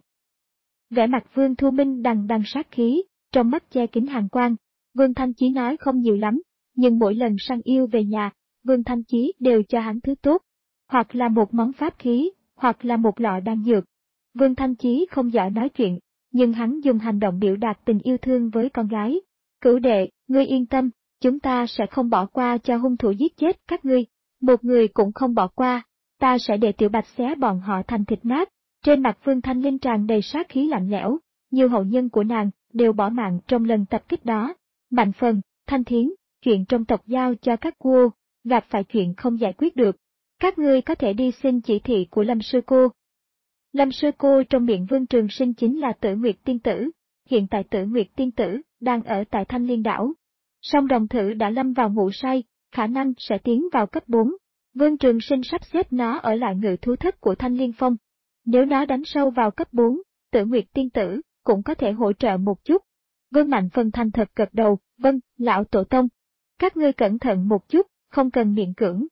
Vẻ mặt Vương Thu Minh đằng đằng sát khí, trong mắt che kín hàn quang. Vương Thanh Chí nói không nhiều lắm, nhưng mỗi lần săn yêu về nhà, Vương Thanh Chí đều cho hắn thứ tốt, hoặc là một món pháp khí, hoặc là một lọ đan dược. Vương Thanh Chí không giỏi nói chuyện, nhưng hắn dùng hành động biểu đạt tình yêu thương với con gái. Cửu đệ, ngươi yên tâm, chúng ta sẽ không bỏ qua cho hung thủ giết chết các ngươi, một người cũng không bỏ qua, ta sẽ để Tiểu Bạch xé bọn họ thành thịt nát. Trên mặt Vương Thanh Linh tràn đầy sát khí lạnh lẽo, nhiều hậu nhân của nàng đều bỏ mạng trong lần tập kích đó. Mạnh Phần, Thanh Thiến, chuyện trong tộc giao cho các cô, gặp phải chuyện không giải quyết được. Các ngươi có thể đi xin chỉ thị của Lâm Sư Cô. Lâm Sư Cô trong miệng Vương Trường Sinh chính là Tử Nguyệt Tiên Tử, hiện tại Tử Nguyệt Tiên Tử đang ở tại Thanh Liên Đảo. Song Đồng Thử đã lâm vào ngủ say, khả năng sẽ tiến vào cấp bốn. Vương Trường Sinh sắp xếp nó ở lại ngự thú thất của Thanh Liên Phong. Nếu nó đánh sâu vào cấp bốn, Tử Nguyệt tiên tử cũng có thể hỗ trợ một chút. Vương Mạnh Phân thành thật gật đầu, vâng, lão tổ tông. Các ngươi cẩn thận một chút, không cần miễn cưỡng.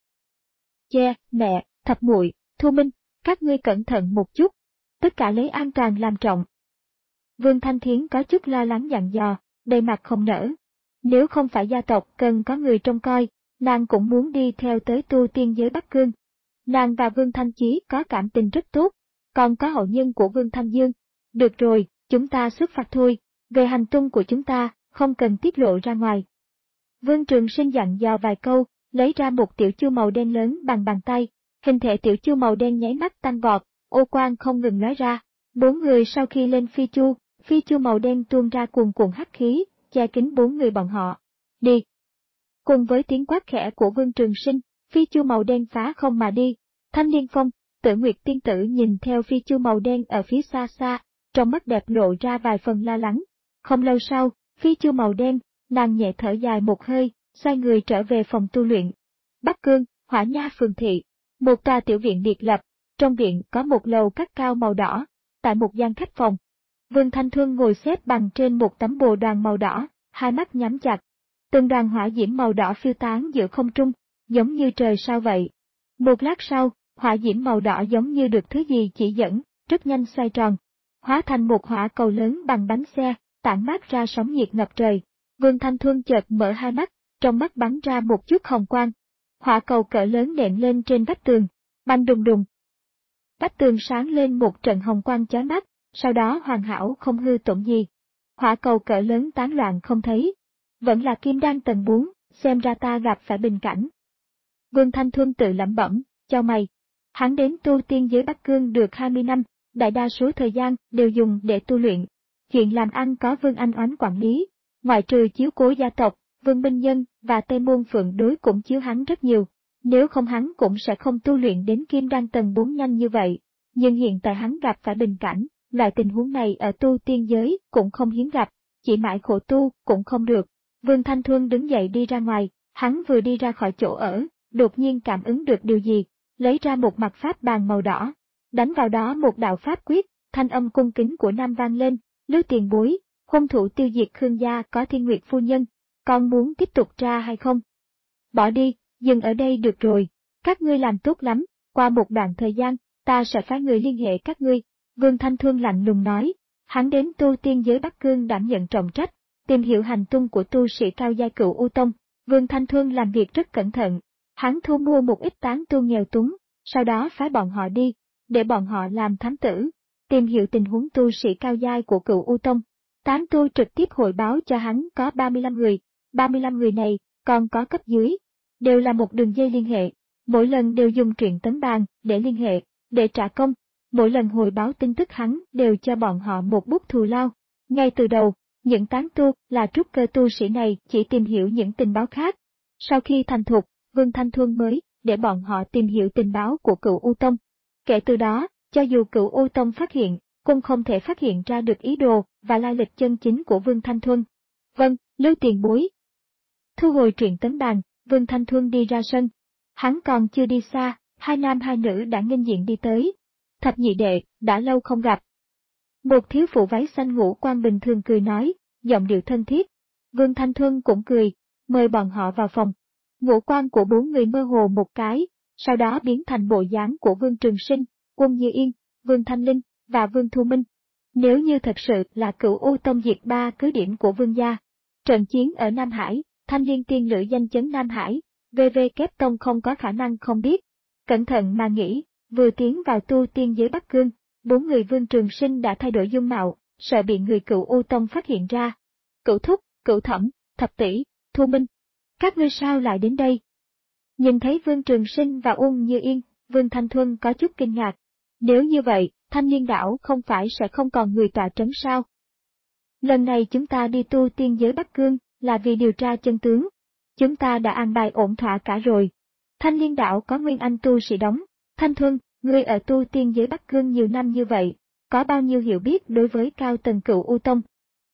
Che, mẹ, thập muội, Thu Minh, các ngươi cẩn thận một chút. Tất cả lấy an toàn làm trọng. Vương Thanh Thiến có chút lo lắng dặn dò, đầy mặt không nở. Nếu không phải gia tộc cần có người trông coi, nàng cũng muốn đi theo tới tu tiên giới Bắc Cương. Nàng và Vương Thanh Chí có cảm tình rất tốt, còn có hậu nhân của Vương Thanh Dương. Được rồi, chúng ta xuất phát thôi, về hành tung của chúng ta, không cần tiết lộ ra ngoài. Vương Trường Sinh dặn dò vài câu, lấy ra một tiểu chu màu đen lớn bằng bàn tay, hình thể tiểu chu màu đen nháy mắt tăng vọt, ô quang không ngừng nói ra. Bốn người sau khi lên phi chu, phi chu màu đen tuôn ra cuồn cuộn hắc khí, che kín bốn người bọn họ. Đi! Cùng với tiếng quát khẽ của Vương Trường Sinh, phi chu màu đen phá không mà đi. Thanh Liên Phong, Tử Nguyệt tiên tử nhìn theo phi chu màu đen ở phía xa xa, trong mắt đẹp lộ ra vài phần lo lắng. Không lâu sau, phi chu màu đen, nàng nhẹ thở dài một hơi, xoay người trở về phòng tu luyện. Bắc Cương, Hỏa Nha phường thị, một tòa tiểu viện biệt lập, trong viện có một lầu các cao màu đỏ, tại một gian khách phòng. Vương Thanh Thương ngồi xếp bằng trên một tấm bồ đoàn màu đỏ, hai mắt nhắm chặt. Từng đoàn hỏa diễm màu đỏ phiêu tán giữa không trung, giống như trời sao vậy. Một lát sau, hỏa diễm màu đỏ giống như được thứ gì chỉ dẫn, rất nhanh xoay tròn, hóa thành một hỏa cầu lớn bằng bánh xe, tản mát ra sóng nhiệt ngập trời. Vương Thanh Thương chợt mở hai mắt, trong mắt bắn ra một chút hồng quang. Hỏa cầu cỡ lớn nện lên trên vách tường, banh đùng đùng. Vách tường sáng lên một trận hồng quang chói mắt, sau đó hoàn hảo không hư tổn gì. Hỏa cầu cỡ lớn tán loạn không thấy. Vẫn là kim đan tầng bốn, xem ra ta gặp phải bình cảnh. Vương Thanh Thương tự lẩm bẩm, chau mày. Hắn đến tu tiên giới Bắc Cương được hai mươi năm, đại đa số thời gian đều dùng để tu luyện. Chuyện làm ăn có Vương Anh Oánh quản lý, ngoại trừ chiếu cố gia tộc, Vương Minh Nhân và Tây Môn Phượng Đối cũng chiếu hắn rất nhiều. Nếu không hắn cũng sẽ không tu luyện đến kim đan tầng bốn nhanh như vậy. Nhưng hiện tại hắn gặp phải bình cảnh, loại tình huống này ở tu tiên giới cũng không hiếm gặp, chỉ mãi khổ tu cũng không được. Vương Thanh Thương đứng dậy đi ra ngoài, hắn vừa đi ra khỏi chỗ ở, đột nhiên cảm ứng được điều gì, lấy ra một mặt pháp bàn màu đỏ, đánh vào đó một đạo pháp quyết, thanh âm cung kính của Nam vang lên, Lưu tiền bối, hung thủ tiêu diệt Khương gia có Thiên Nguyệt phu nhân, con muốn tiếp tục tra hay không? Bỏ đi, dừng ở đây được rồi, các ngươi làm tốt lắm, qua một đoạn thời gian, ta sẽ phái người liên hệ các ngươi. Vương Thanh Thương lạnh lùng nói, hắn đến tu tiên giới Bắc Cương đảm nhận trọng trách, tìm hiểu hành tung của tu sĩ cao giai Cửu U Tông. Vương Thanh Thương làm việc rất cẩn thận, hắn thu mua một ít tán tu nghèo túng, sau đó phái bọn họ đi, để bọn họ làm thám tử, tìm hiểu tình huống tu sĩ cao giai của Cửu U Tông. Tán tu trực tiếp hội báo cho hắn có ba mươi lăm người, ba mươi lăm người này, còn có cấp dưới, đều là một đường dây liên hệ, mỗi lần đều dùng truyện tấn bàn để liên hệ, để trả công. Mỗi lần hồi báo tin tức hắn đều cho bọn họ một bút thù lao. Ngay từ đầu, những tán tu là trúc cơ tu sĩ này chỉ tìm hiểu những tình báo khác. Sau khi thành thục, Vương Thanh Thương mới để bọn họ tìm hiểu tình báo của Cửu U Tông. Kể từ đó, cho dù Cửu U Tông phát hiện, cũng không thể phát hiện ra được ý đồ và lai lịch chân chính của Vương Thanh Thuân. Vâng, Lưu tiền bối. Thu hồi truyện tấn bàn, Vương Thanh Thuân đi ra sân. Hắn còn chưa đi xa, hai nam hai nữ đã nghênh diện đi tới. Thập nhị đệ, đã lâu không gặp. Một thiếu phụ váy xanh ngũ quan bình thường cười nói, giọng điệu thân thiết. Vương Thanh Thuân cũng cười, mời bọn họ vào phòng. Ngũ quan của bốn người mơ hồ một cái, sau đó biến thành bộ dáng của Vương Trường Sinh, Quân Như Yên, Vương Thanh Linh và Vương Thu Minh. Nếu như thật sự là Cửu U Tông diệt ba cứ điểm của Vương gia, trận chiến ở Nam Hải, Thanh Liên tiên lữ danh chấn Nam Hải, vê vê Kép Tông không có khả năng không biết. Cẩn thận mà nghĩ, vừa tiến vào tu tiên giới Bắc Cương, bốn người Vương Trường Sinh đã thay đổi dung mạo, sợ bị người Cửu U Tông phát hiện ra. Cửu Thúc, Cửu Thẩm, Thập Tỷ, Thu Minh, các ngươi sao lại đến đây? Nhìn thấy Vương Trường Sinh và Uông Như Yên, Vương Thanh Thuân có chút kinh ngạc. Nếu như vậy, Thanh Liên đảo không phải sẽ không còn người tọa trấn sao? Lần này chúng ta đi tu tiên giới Bắc Cương là vì điều tra chân tướng. Chúng ta đã an bài ổn thỏa cả rồi. Thanh Liên đảo có nguyên anh tu sĩ đóng. Thanh Thuân, ngươi ở tu tiên giới Bắc Cương nhiều năm như vậy, có bao nhiêu hiểu biết đối với cao tầng Cửu U Tông?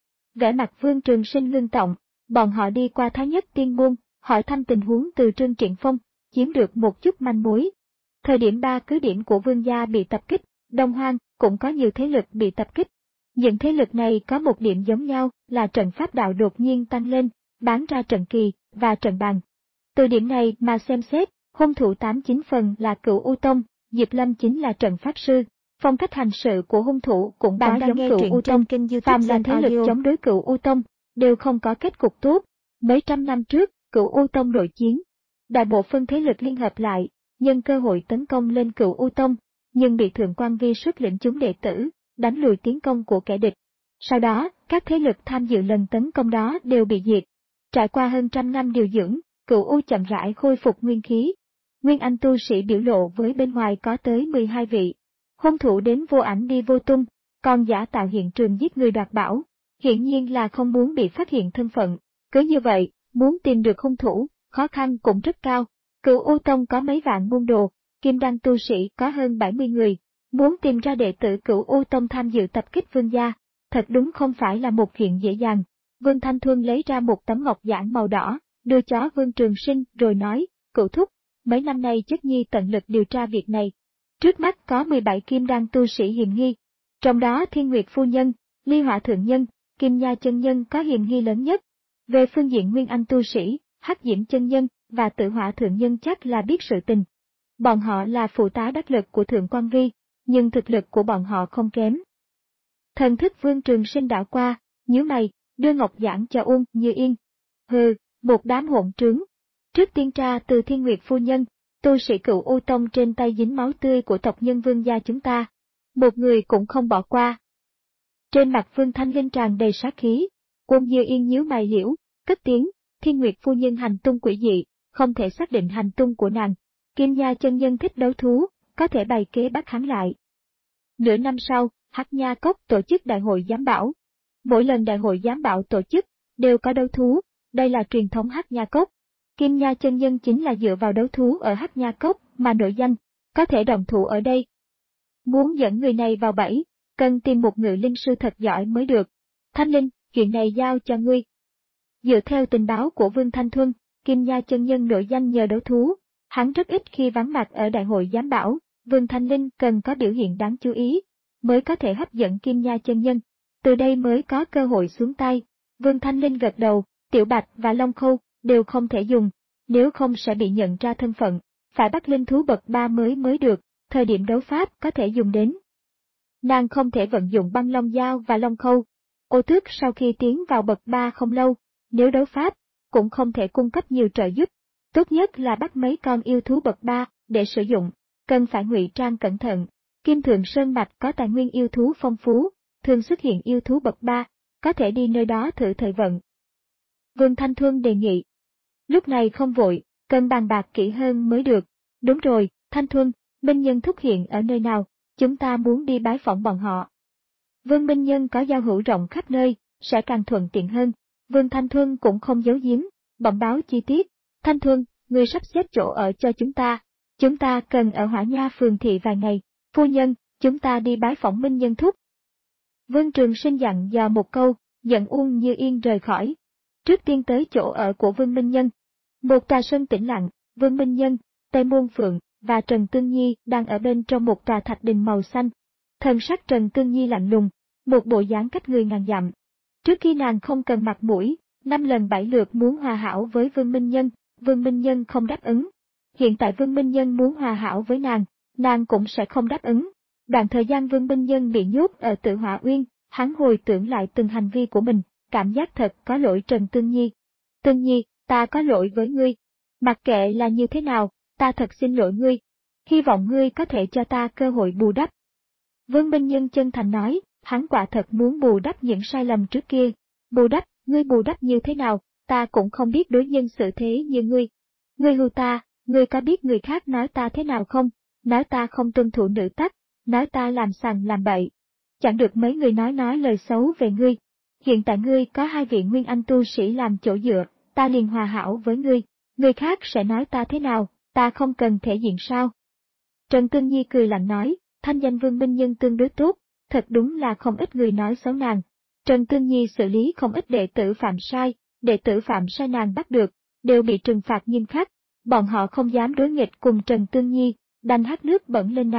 Vẻ mặt Vương Trường Sinh ngưng trọng, bọn họ đi qua Thái Nhất Tiên Môn, hỏi thăm tình huống từ Trương Triển Phong, chiếm được một chút manh mối. Thời điểm ba cứ điểm của Vương gia bị tập kích, Đông Hoang cũng có nhiều thế lực bị tập kích. Những thế lực này có một điểm giống nhau là trận pháp đạo đột nhiên tăng lên, bán ra trận kỳ và trận bàn. Từ điểm này mà xem xét, hung thủ tám chín phần là Cửu U Tông, Diệp Lâm chính là trận pháp sư. Phong cách hành sự của hung thủ cũng có giống Cửu U Tông, phàm là thế lực chống đối Cửu U Tông đều không có kết cục tốt. Mấy trăm năm trước, Cửu U Tông nội chiến, đại bộ phân thế lực liên hợp lại, nhân cơ hội tấn công lên Cửu U Tông, nhưng bị Thượng Quan Vi xuất lĩnh chúng đệ tử, đánh lùi tiến công của kẻ địch. Sau đó, các thế lực tham dự lần tấn công đó đều bị diệt. Trải qua hơn trăm năm điều dưỡng, Cửu U chậm rãi khôi phục nguyên khí. Nguyên Anh tu sĩ biểu lộ với bên ngoài có tới mười hai vị. Hung thủ đến vô ảnh đi vô tung, còn giả tạo hiện trường giết người đoạt bảo. Hiển nhiên là không muốn bị phát hiện thân phận. Cứ như vậy, muốn tìm được hung thủ, khó khăn cũng rất cao. Cửu U Tông có mấy vạn môn đồ, Kim Đan tu sĩ có hơn bảy mươi người. Muốn tìm ra đệ tử Cửu U Tông tham dự tập kích Vương gia, thật đúng không phải là một chuyện dễ dàng. Vương Thanh Thuân lấy ra một tấm ngọc giản màu đỏ, đưa cho Vương Trường Sinh rồi nói, Cửu thúc, mấy năm nay chất nhi tận lực điều tra việc này. Trước mắt có mười bảy Kim Đan tu sĩ hiềm nghi, trong đó Thiên Nguyệt Phu Nhân, Ly Hỏa Thượng Nhân, Kim Nha Chân Nhân có hiềm nghi lớn nhất. Về phương diện Nguyên Anh tu sĩ, Hắc Diễm Chân Nhân và Tự Hỏa Thượng Nhân chắc là biết sự tình. Bọn họ là phụ tá đắc lực của Thượng Quan Vi, nhưng thực lực của bọn họ không kém. Thần thức Vương Trường Sinh đảo qua, nhíu mày, đưa ngọc giản cho Uông Như Yên. Hừ, một đám hỗn trướng. Trước tiên tra từ Thiên Nguyệt Phu Nhân, tu sĩ Cửu U Tông trên tay dính máu tươi của tộc nhân Vương gia chúng ta. Một người cũng không bỏ qua. Trên mặt Vương Thanh Linh tràn đầy sát khí, Uông Như Yên nhíu mày hiểu, cất tiếng, Thiên Nguyệt Phu Nhân hành tung quỷ dị, không thể xác định hành tung của nàng. Kim Nha Chân Nhân thích đấu thú, có thể bày kế bắt hắn lại. Nửa năm sau, Hắc Nha Cốc tổ chức đại hội giám bảo. Mỗi lần đại hội giám bảo tổ chức, đều có đấu thú, đây là truyền thống Hắc Nha Cốc. Kim Nha Chân Nhân chính là dựa vào đấu thú ở Hắc Nha Cốc mà nổi danh, có thể đồng thủ ở đây. Muốn dẫn người này vào bẫy, cần tìm một ngự linh sư thật giỏi mới được. Thanh Linh, chuyện này giao cho ngươi. Dựa theo tình báo của Vương Thanh Thuân, Kim Nha Chân Nhân nổi danh nhờ đấu thú, hắn rất ít khi vắng mặt ở đại hội giám bảo, Vương Thanh Linh cần có biểu hiện đáng chú ý, mới có thể hấp dẫn Kim Nha Chân Nhân, từ đây mới có cơ hội xuống tay. Vương Thanh Linh gật đầu, Tiểu Bạch và Long Khâu đều không thể dùng, nếu không sẽ bị nhận ra thân phận, phải bắt linh thú bậc ba mới mới được, thời điểm đấu pháp có thể dùng đến. Nàng không thể vận dụng băng long dao và long khâu. Ô Tước sau khi tiến vào bậc ba không lâu, nếu đấu pháp, cũng không thể cung cấp nhiều trợ giúp. Tốt nhất là bắt mấy con yêu thú bậc ba để sử dụng, cần phải ngụy trang cẩn thận. Kim Thượng Sơn Mạch có tài nguyên yêu thú phong phú, thường xuất hiện yêu thú bậc ba, có thể đi nơi đó thử thời vận. Vương Thanh Thuân đề nghị. Lúc này không vội, cần bàn bạc kỹ hơn mới được. Đúng rồi, Thanh Thuân, Minh Nhân thúc hiện ở nơi nào, chúng ta muốn đi bái phỏng bọn họ. Vương Minh Nhân có giao hữu rộng khắp nơi, sẽ càng thuận tiện hơn. Vương Thanh Thuân cũng không giấu giếm, bẩm báo chi tiết. Thanh Thuân, người sắp xếp chỗ ở cho chúng ta. Chúng ta cần ở Hỏa Nha phường thị vài ngày. Phu nhân, chúng ta đi bái phỏng Minh Nhân thúc. Vương Trường Sinh dặn dò một câu, dẫn Uông Như Yên rời khỏi. Trước tiên tới chỗ ở của Vương Minh Nhân. Một tòa sân tĩnh lặng, Vương Minh Nhân, Tây Môn Phượng và Trần Tương Nhi đang ở bên trong một tòa thạch đình màu xanh. Thần sắc Trần Tương Nhi lạnh lùng, một bộ dáng cách người ngàn dặm. Trước khi nàng không cần mặt mũi, năm lần bảy lượt muốn hòa hảo với Vương Minh Nhân, Vương Minh Nhân không đáp ứng. Hiện tại Vương Minh Nhân muốn hòa hảo với nàng, nàng cũng sẽ không đáp ứng. Đoạn thời gian Vương Minh Nhân bị nhốt ở Tử Hỏa Uyên, hắn hồi tưởng lại từng hành vi của mình, cảm giác thật có lỗi Trần Tương Nhi. Tương Nhi, ta có lỗi với ngươi. Mặc kệ là như thế nào, ta thật xin lỗi ngươi. Hy vọng ngươi có thể cho ta cơ hội bù đắp. Vương Minh Nhân chân thành nói, hắn quả thật muốn bù đắp những sai lầm trước kia. Bù đắp, ngươi bù đắp như thế nào, ta cũng không biết đối nhân xử thế như ngươi. Ngươi hù ta, ngươi có biết người khác nói ta thế nào không? Nói ta không tuân thủ nữ tắc, nói ta làm sằng làm bậy. Chẳng được mấy người nói nói lời xấu về ngươi. Hiện tại ngươi có hai vị nguyên anh tu sĩ làm chỗ dựa, ta liền hòa hảo với ngươi. Người khác sẽ nói ta thế nào, ta không cần thể diện sao? Trần Tương Nhi cười lạnh nói, thanh danh Vương Minh Nhân tương đối tốt, thật đúng là không ít người nói xấu nàng. Trần Tương Nhi xử lý không ít đệ tử phạm sai, đệ tử phạm sai nàng bắt được, đều bị trừng phạt nghiêm khắc. Bọn họ không dám đối nghịch cùng Trần Tương Nhi, đành hắt nước bẩn lên nàng.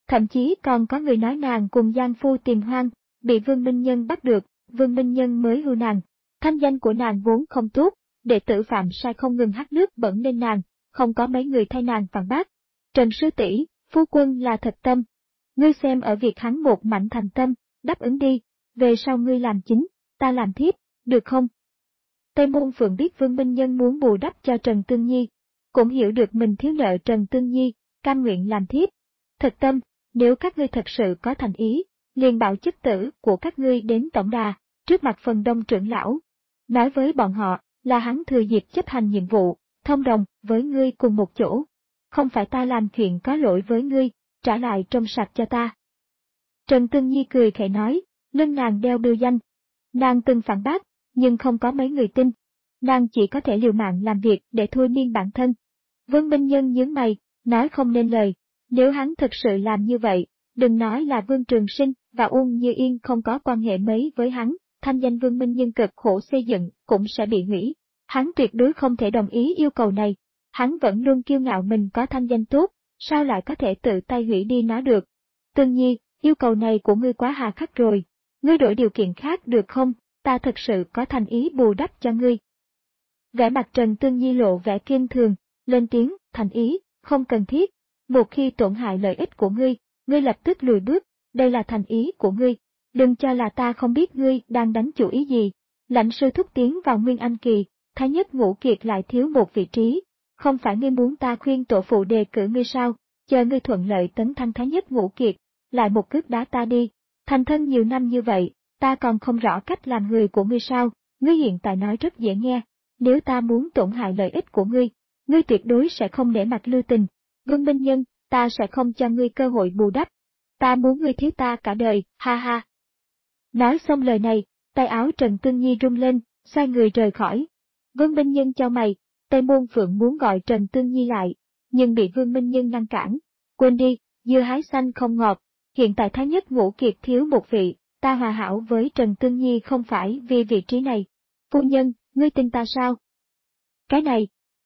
Thậm chí còn có người nói nàng cùng Giang Phu tìm hoang, bị Vương Minh Nhân bắt được, Vương Minh Nhân mới hưu nàng. Thanh danh của nàng vốn không tốt, đệ tử phạm sai không ngừng hắt nước bẩn lên nàng, không có mấy người thay nàng phản bác. Trần sư tỷ, phu quân là thật tâm. Ngươi xem ở việc hắn một mảnh thành tâm, đáp ứng đi, về sau ngươi làm chính, ta làm thiếp, được không? Tây Môn Phượng biết Vương Minh Nhân muốn bù đắp cho Trần Tương Nhi, cũng hiểu được mình thiếu nợ Trần Tương Nhi, cam nguyện làm thiếp. Thật tâm, nếu các ngươi thật sự có thành ý, liền bảo chức tử của các ngươi đến tổng đà, trước mặt phần đông trưởng lão. Nói với bọn họ, là hắn thừa dịp chấp hành nhiệm vụ, thông đồng với ngươi cùng một chỗ. Không phải ta làm chuyện có lỗi với ngươi, trả lại trong sạch cho ta. Trần Tương Nhi cười khẽ nói, lưng nàng đeo bưu danh. Nàng từng phản bác, nhưng không có mấy người tin. Nàng chỉ có thể liều mạng làm việc để thôi miên bản thân. Vương Minh Nhân nhướng mày, nói không nên lời. Nếu hắn thực sự làm như vậy, đừng nói là Vương Trường Sinh và Uông Như Yên không có quan hệ mấy với hắn, thanh danh Vương Minh Nhân cực khổ xây dựng cũng sẽ bị hủy. Hắn tuyệt đối không thể đồng ý yêu cầu này. Hắn vẫn luôn kiêu ngạo mình có thanh danh tốt, sao lại có thể tự tay hủy đi nó được. Tương Nhi, yêu cầu này của ngươi quá hà khắc rồi. Ngươi đổi điều kiện khác được không, ta thật sự có thành ý bù đắp cho ngươi. Vẻ mặt Trần Tương Nhi lộ vẻ kiên thường, lên tiếng, thành ý, không cần thiết. Một khi tổn hại lợi ích của ngươi, ngươi lập tức lùi bước, đây là thành ý của ngươi. Đừng cho là ta không biết ngươi đang đánh chủ ý gì. Lãnh sư thúc tiến vào Nguyên Anh Kỳ, Thái Nhất Ngũ Kiệt lại thiếu một vị trí. Không phải ngươi muốn ta khuyên tổ phụ đề cử ngươi sao, chờ ngươi thuận lợi tấn thăng Thái Nhất Ngũ Kiệt, lại một cước đá ta đi. Thành thân nhiều năm như vậy, ta còn không rõ cách làm người của ngươi sao, ngươi hiện tại nói rất dễ nghe. Nếu ta muốn tổn hại lợi ích của ngươi, ngươi tuyệt đối sẽ không để mặt lưu tình. Vương Minh Nhân, ta sẽ không cho ngươi cơ hội bù đắp. Ta muốn ngươi thiếu ta cả đời, ha ha. Nói xong lời này, tay áo Trần Tương Nhi rung lên, xoay người rời khỏi. Vương Minh Nhân chau mày, Tây Môn Phượng muốn gọi Trần Tương Nhi lại, nhưng bị Vương Minh Nhân ngăn cản. Quên đi, dưa hái xanh không ngọt, hiện tại Thái Nhất Ngũ Kiệt thiếu một vị, ta hòa hảo với Trần Tương Nhi không phải vì vị trí này. Phu nhân, ngươi tin ta sao? Cái này.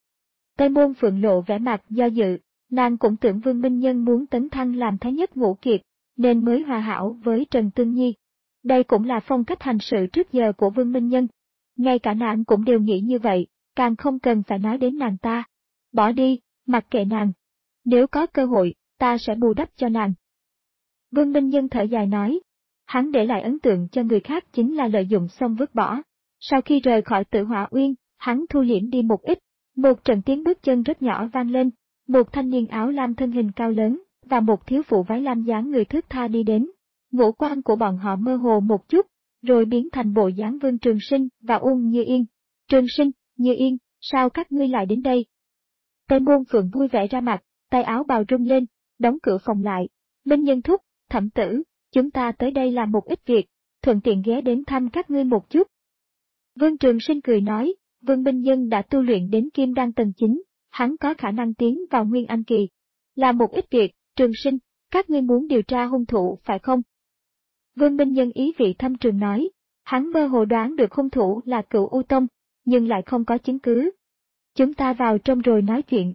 Tây Môn Phượng lộ vẻ mặt do dự, nàng cũng tưởng Vương Minh Nhân muốn tấn thăng làm Thái Nhất Ngũ Kiệt, nên mới hòa hảo với Trần Tương Nhi. Đây cũng là phong cách hành sự trước giờ của Vương Minh Nhân. Ngay cả nàng cũng đều nghĩ như vậy, càng không cần phải nói đến nàng ta. Bỏ đi, mặc kệ nàng. Nếu có cơ hội, ta sẽ bù đắp cho nàng. Vương Minh Nhân thở dài nói. Hắn để lại ấn tượng cho người khác chính là lợi dụng xong vứt bỏ. Sau khi rời khỏi Tử Hỏa Uyên, hắn thu liễm đi một ít. Một trận tiếng bước chân rất nhỏ vang lên. Một thanh niên áo lam thân hình cao lớn, và một thiếu phụ váy lam dáng người thướt tha đi đến. Ngũ quan của bọn họ mơ hồ một chút, rồi biến thành bộ dáng Vương Trường Sinh và Uông Như Yên. Trường Sinh, Như Yên, sao các ngươi lại đến đây? Tây Môn Phượng vui vẻ ra mặt, tay áo bào rung lên, đóng cửa phòng lại. Minh Nhân thúc, Thẩm tử, chúng ta tới đây làm một ít việc, thuận tiện ghé đến thăm các ngươi một chút. Vương Trường Sinh cười nói, Vương Minh Nhân đã tu luyện đến Kim Đan tầng chín, hắn có khả năng tiến vào Nguyên Anh Kỳ. Làm một ít việc, Trường Sinh, các ngươi muốn điều tra hung thủ phải không? Vương Minh Nhân ý vị thâm trường nói, hắn mơ hồ đoán được hung thủ là Cửu U Tông, nhưng lại không có chứng cứ. Chúng ta vào trong rồi nói chuyện.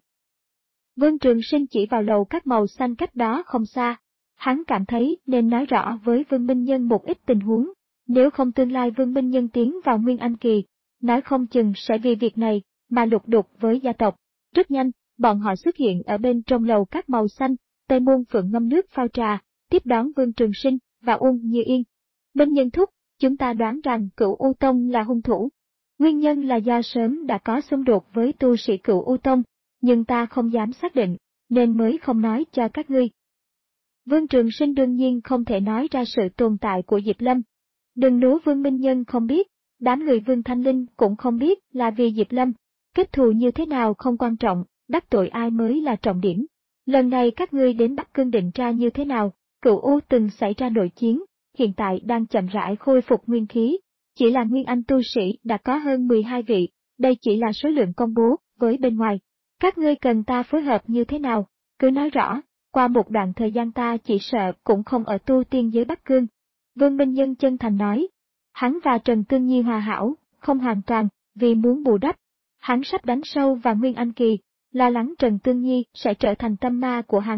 Vương Trường Sinh chỉ vào lầu các màu xanh cách đó không xa. Hắn cảm thấy nên nói rõ với Vương Minh Nhân một ít tình huống, nếu không tương lai Vương Minh Nhân tiến vào Nguyên Anh Kỳ, nói không chừng sẽ vì việc này mà lục đục với gia tộc. Rất nhanh, bọn họ xuất hiện ở bên trong lầu các màu xanh, Tây Môn Phượng ngâm nước pha trà, tiếp đón Vương Trường Sinh và Uông Như Yên. Minh Nhân thúc, chúng ta đoán rằng Cửu U Tông là hung thủ. Nguyên nhân là do sớm đã có xung đột với tu sĩ Cửu U Tông, nhưng ta không dám xác định, nên mới không nói cho các ngươi. Vương Trường Sinh đương nhiên không thể nói ra sự tồn tại của Diệp Lâm. Đừng nói Vương Minh Nhân không biết, đám người Vương Thanh Linh cũng không biết là vì Diệp Lâm. Kết thù như thế nào không quan trọng, đắc tội ai mới là trọng điểm. Lần này các ngươi đến Bắc Cương định tra như thế nào, Cửu U từng xảy ra nội chiến, hiện tại đang chậm rãi khôi phục nguyên khí. Chỉ là Nguyên Anh tu sĩ đã có hơn mười hai vị, đây chỉ là số lượng công bố với bên ngoài. Các ngươi cần ta phối hợp như thế nào, cứ nói rõ, qua một đoạn thời gian ta chỉ sợ cũng không ở tu tiên giới Bắc Cương. Vương Minh Nhân chân thành nói, hắn và Trần Tương Nhi hòa hảo, không hoàn toàn, vì muốn bù đắp. Hắn sắp đánh sâu vào Nguyên Anh Kỳ, lo lắng Trần Tương Nhi sẽ trở thành tâm ma của hắn,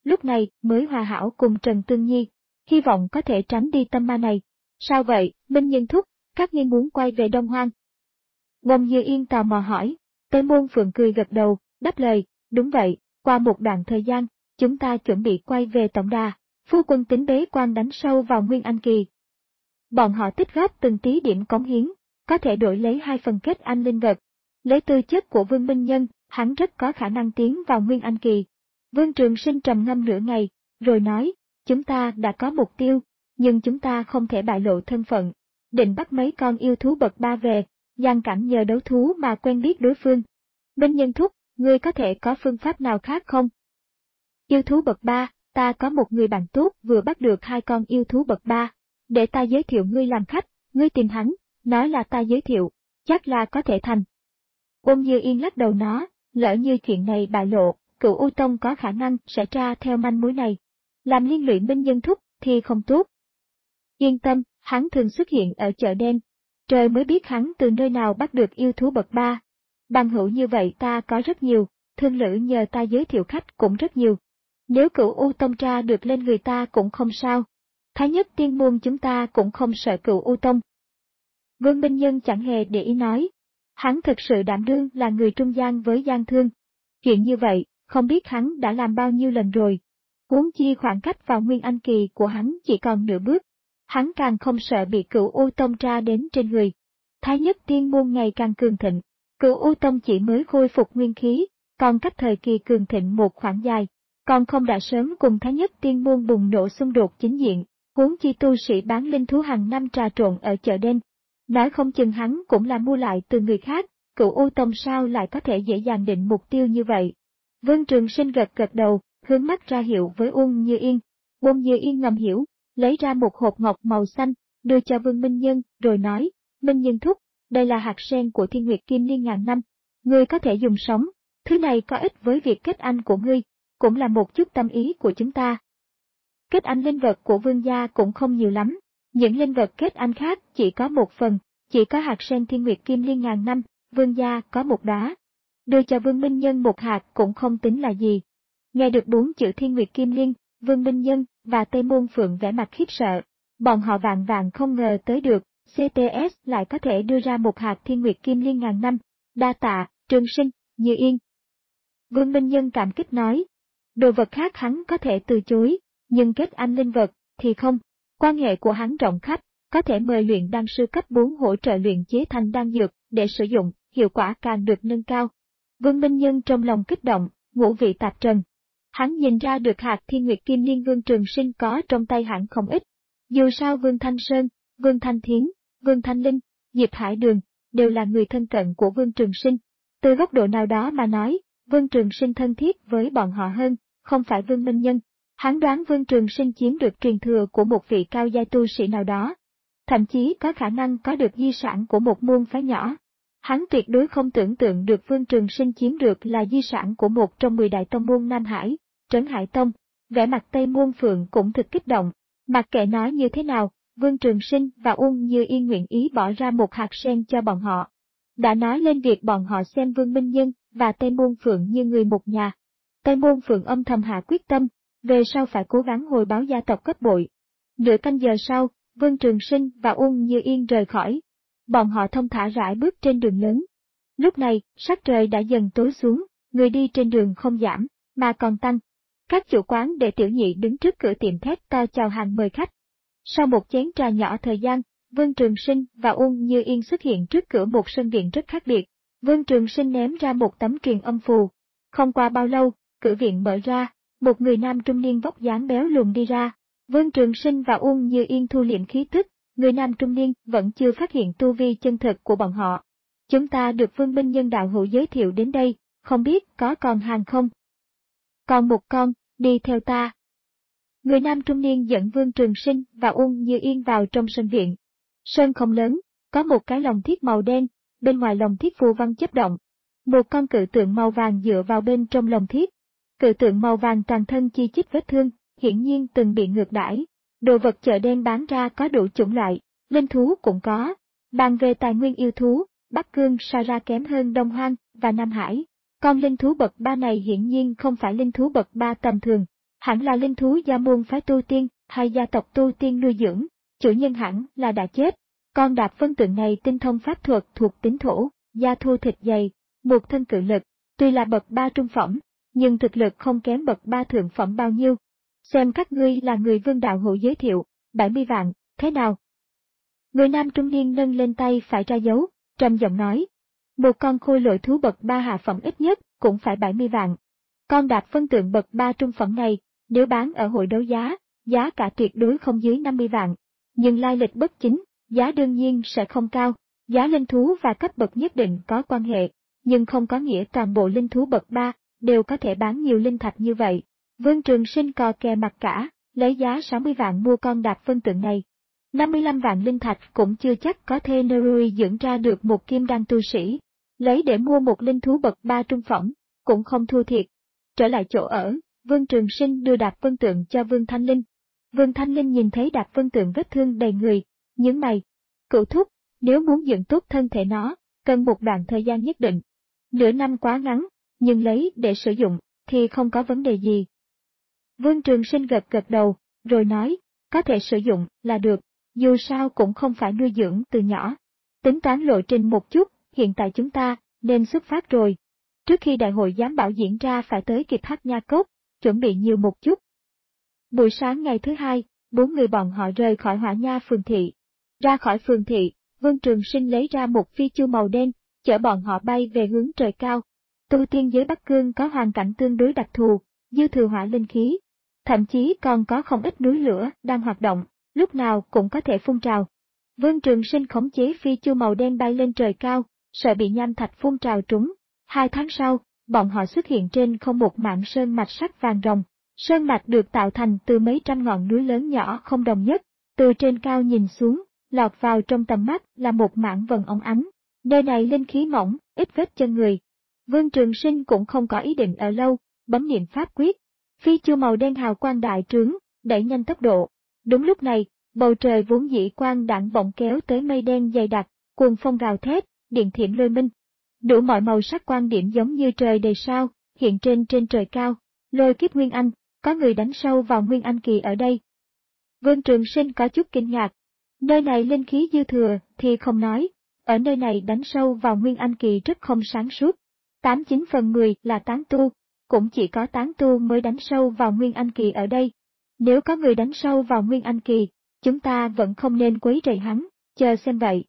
lúc này mới hòa hảo cùng Trần Tương Nhi, hy vọng có thể tránh đi tâm ma này. Sao vậy, Minh Nhân thúc, các ngươi muốn quay về Đông Hoang? Ngôn Như Yên tò mò hỏi. Tây Môn Phượng cười gật đầu, đáp lời, đúng vậy, qua một đoạn thời gian, chúng ta chuẩn bị quay về tổng đà, phu quân tính bế quan đánh sâu vào Nguyên Anh Kỳ. Bọn họ tích góp từng tí điểm cống hiến, có thể đổi lấy hai phần kết anh linh vật. Lấy tư chất của Vương Minh Nhân, hắn rất có khả năng tiến vào Nguyên Anh Kỳ. Vương Trường Sinh trầm ngâm nửa ngày, rồi nói, chúng ta đã có mục tiêu, nhưng chúng ta không thể bại lộ thân phận. Định bắt mấy con yêu thú bậc ba về, gian cảnh nhờ đấu thú mà quen biết đối phương. Minh Nhân thúc, ngươi có thể có phương pháp nào khác không? Yêu thú bậc ba, ta có một người bạn tốt vừa bắt được hai con yêu thú bậc ba. Để ta giới thiệu ngươi làm khách, ngươi tìm hắn, nói là ta giới thiệu, chắc là có thể thành. Ôn Như Yên lắc đầu nói, lỡ như chuyện này bại lộ, Cửu U Tông có khả năng sẽ tra theo manh mối này. Làm liên lụy Minh Nhân thúc thì không tốt. Yên tâm, hắn thường xuất hiện ở chợ đen. Trời mới biết hắn từ nơi nào bắt được yêu thú bậc ba. Bằng hữu như vậy ta có rất nhiều, thương lữ nhờ ta giới thiệu khách cũng rất nhiều. Nếu Cửu U Tông tra được lên người ta cũng không sao. Thái Nhất Tiên Môn chúng ta cũng không sợ Cửu U Tông. Vương Minh Nhân chẳng hề để ý nói. Hắn thực sự đảm đương là người trung gian với gian thương. Chuyện như vậy, không biết hắn đã làm bao nhiêu lần rồi. Huống chi khoảng cách vào Nguyên Anh Kỳ của hắn chỉ còn nửa bước. Hắn càng không sợ bị Cửu U Tông tra đến trên người. Thái Nhất Tiên Môn ngày càng cường thịnh. Cửu U Tông chỉ mới khôi phục nguyên khí, còn cách thời kỳ cường thịnh một khoảng dài. Còn không đã sớm cùng Thái Nhất Tiên Môn bùng nổ xung đột chính diện. Huống chi tu sĩ bán linh thú hàng năm trà trộn ở chợ đen. Nói không chừng hắn cũng là mua lại từ người khác, Cửu U Tông sao lại có thể dễ dàng định mục tiêu như vậy. Vương Trường Sinh gật gật đầu, hướng mắt ra hiệu với Uông Như Yên. Uông Như Yên ngầm hiểu, lấy ra một hộp ngọc màu xanh, đưa cho Vương Minh Nhân, rồi nói, Minh Nhân thúc, đây là hạt sen của Thiên Nguyệt Kim Liên ngàn năm. Ngươi có thể dùng sống, thứ này có ích với việc kết anh của ngươi, cũng là một chút tâm ý của chúng ta. Kết anh linh vật của vương gia cũng không nhiều lắm, những linh vật kết anh khác chỉ có một phần, chỉ có hạt sen Thiên Nguyệt Kim Liên ngàn năm, vương gia có một đóa. Đưa cho Vương Minh Nhân một hạt cũng không tính là gì. Nghe được bốn chữ Thiên Nguyệt Kim Liên, Vương Minh Nhân và Tây Môn Phượng vẻ mặt khiếp sợ. Bọn họ vạn vạn không ngờ tới được, xê tê ét lại có thể đưa ra một hạt Thiên Nguyệt Kim Liên ngàn năm. Đa tạ, Trường Sinh, Như Yên. Vương Minh Nhân cảm kích nói. Đồ vật khác hắn có thể từ chối, nhưng kết anh linh vật thì không. Quan hệ của hắn rộng khắp, có thể mời luyện đan sư cấp bốn hỗ trợ luyện chế thành đan dược để sử dụng, hiệu quả càng được nâng cao. Vương Minh Nhân trong lòng kích động, ngũ vị tạp trần. Hắn nhìn ra được hạt Thiên Nguyệt Kim Liên Vương Trường Sinh có trong tay hắn không ít. Dù sao Vương Thanh Sơn, Vương Thanh Thiến, Vương Thanh Linh, Diệp Hải Đường đều là người thân cận của Vương Trường Sinh. Từ góc độ nào đó mà nói, Vương Trường Sinh thân thiết với bọn họ hơn, không phải Vương Minh Nhân. Hắn đoán Vương Trường Sinh chiếm được truyền thừa của một vị cao giai tu sĩ nào đó. Thậm chí có khả năng có được di sản của một môn phái nhỏ. Hắn tuyệt đối không tưởng tượng được Vương Trường Sinh chiếm được là di sản của một trong mười đại tông môn Nam Hải, Trấn Hải Tông. Vẻ mặt Tây Môn Phượng cũng thực kích động. Mặc kệ nói như thế nào, Vương Trường Sinh và Uông Như Yên nguyện ý bỏ ra một hạt sen cho bọn họ. Đã nói lên việc bọn họ xem Vương Minh Nhân và Tây Môn Phượng như người một nhà. Tây Môn Phượng âm thầm hạ quyết tâm, về sau phải cố gắng hồi báo gia tộc cấp bội. Nửa canh giờ sau, Vương Trường Sinh và Uông Như Yên rời khỏi. Bọn họ thông thả rải bước trên đường lớn. Lúc này, sắc trời đã dần tối xuống, người đi trên đường không giảm, mà còn tăng. Các chủ quán để tiểu nhị đứng trước cửa tiệm thét to chào hàng mời khách. Sau một chén trà nhỏ thời gian, Vương Trường Sinh và Uông Như Yên xuất hiện trước cửa một sân viện rất khác biệt. Vương Trường Sinh ném ra một tấm truyền âm phù. Không qua bao lâu, cửa viện mở ra, một người nam trung niên vóc dáng béo lùn đi ra. Vương Trường Sinh và Uông Như Yên thu liệm khí tức, người nam trung niên vẫn chưa phát hiện tu vi chân thực của bọn họ. Chúng ta được Vương Minh Nhân đạo hữu giới thiệu đến đây, không biết có còn hàng không? Còn một con, đi theo ta. Người nam trung niên dẫn Vương Trường Sinh và Uông Như Yên vào trong sân viện. Sân không lớn, có một cái lồng thiết màu đen, bên ngoài lồng thiết phù văn chớp động. Một con cự tượng màu vàng dựa vào bên trong lồng thiết. Cự tượng màu vàng toàn thân chi chít vết thương, hiển nhiên từng bị ngược đãi. Đồ vật chợ đen bán ra có đủ chủng loại, linh thú cũng có. Bàn về tài nguyên yêu thú, Bắc Cương so ra kém hơn Đông Hoang và Nam Hải. Con linh thú bậc ba này hiển nhiên không phải linh thú bậc ba tầm thường. Hẳn là linh thú do môn phái tu tiên hay gia tộc tu tiên nuôi dưỡng, chủ nhân hẳn là đã chết. Con Đạp Vân Tượng này tinh thông pháp thuật thuộc tính thổ, da thô thịt dày, một thân cự lực, tuy là bậc ba trung phẩm, nhưng thực lực không kém bậc ba thượng phẩm bao nhiêu. Xem các ngươi là người Vương đạo hữu giới thiệu, bảy mươi vạn, thế nào? Người nam trung niên nâng lên tay phải ra dấu, trầm giọng nói. Một con khôi lỗi thú bậc ba hạ phẩm ít nhất cũng phải bảy mươi vạn. Con Đạp Vân Tượng bậc ba trung phẩm này, nếu bán ở hội đấu giá, giá cả tuyệt đối không dưới năm mươi vạn. Nhưng lai lịch bất chính, giá đương nhiên sẽ không cao. Giá linh thú và cấp bậc nhất định có quan hệ, nhưng không có nghĩa toàn bộ linh thú bậc ba đều có thể bán nhiều linh thạch như vậy. Vương Trường Sinh cò kè mặt cả, lấy giá sáu mươi vạn mua con Đạp Vân Tượng này. năm mươi lăm vạn linh thạch cũng chưa chắc có thể nuôi dưỡng ra được một kim đan tu sĩ. Lấy để mua một linh thú bậc ba trung phẩm, cũng không thua thiệt. Trở lại chỗ ở, Vương Trường Sinh đưa Đạp Vân Tượng cho Vương Thanh Linh. Vương Thanh Linh nhìn thấy Đạp Vân Tượng vết thương đầy người, nhướng mày. Cửu thúc, nếu muốn dưỡng tốt thân thể nó, cần một đoạn thời gian nhất định. Nửa năm quá ngắn, nhưng lấy để sử dụng, thì không có vấn đề gì. Vương Trường Sinh gật gật đầu, rồi nói, có thể sử dụng là được, dù sao cũng không phải nuôi dưỡng từ nhỏ. Tính toán lộ trình một chút, hiện tại chúng ta nên xuất phát rồi. Trước khi đại hội giám bảo diễn ra phải tới kịp Hắc Nha Cốc, chuẩn bị nhiều một chút. Buổi sáng ngày thứ hai, bốn người bọn họ rời khỏi Hỏa Nha phường thị. Ra khỏi phường thị, Vương Trường Sinh lấy ra một phi chu màu đen, chở bọn họ bay về hướng trời cao. Tu tiên giới Bắc Cương có hoàn cảnh tương đối đặc thù, dư thừa hỏa linh khí. Thậm chí còn có không ít núi lửa đang hoạt động, lúc nào cũng có thể phun trào. Vương Trường Sinh khống chế phi chu màu đen bay lên trời cao, sợ bị nham thạch phun trào trúng. Hai tháng sau, bọn họ xuất hiện trên không một mảng sơn mạch sắc vàng rồng. Sơn mạch được tạo thành từ mấy trăm ngọn núi lớn nhỏ không đồng nhất, từ trên cao nhìn xuống, lọt vào trong tầm mắt là một mảng vầng óng ánh. Nơi này linh khí mỏng, ít vết chân người. Vương Trường Sinh cũng không có ý định ở lâu, bấm niệm pháp quyết. Phi chu màu đen hào quang đại trướng, đẩy nhanh tốc độ. Đúng lúc này, bầu trời vốn dĩ quang đãng bỗng kéo tới mây đen dày đặc, cuồng phong gào thét, điện thiểm lôi minh. Đủ mọi màu sắc quang điểm giống như trời đầy sao, hiện trên trên trời cao. Lôi kiếp Nguyên Anh, có người đánh sâu vào Nguyên Anh kỳ ở đây. Vương Trường Sinh có chút kinh ngạc. Nơi này linh khí dư thừa thì không nói, ở nơi này đánh sâu vào Nguyên Anh kỳ rất không sáng suốt. Tám chín phần mười là tán tu, cũng chỉ có tán tu mới đánh sâu vào Nguyên Anh kỳ ở đây. Nếu có người đánh sâu vào Nguyên Anh kỳ, chúng ta vẫn không nên quấy rầy hắn, chờ xem vậy.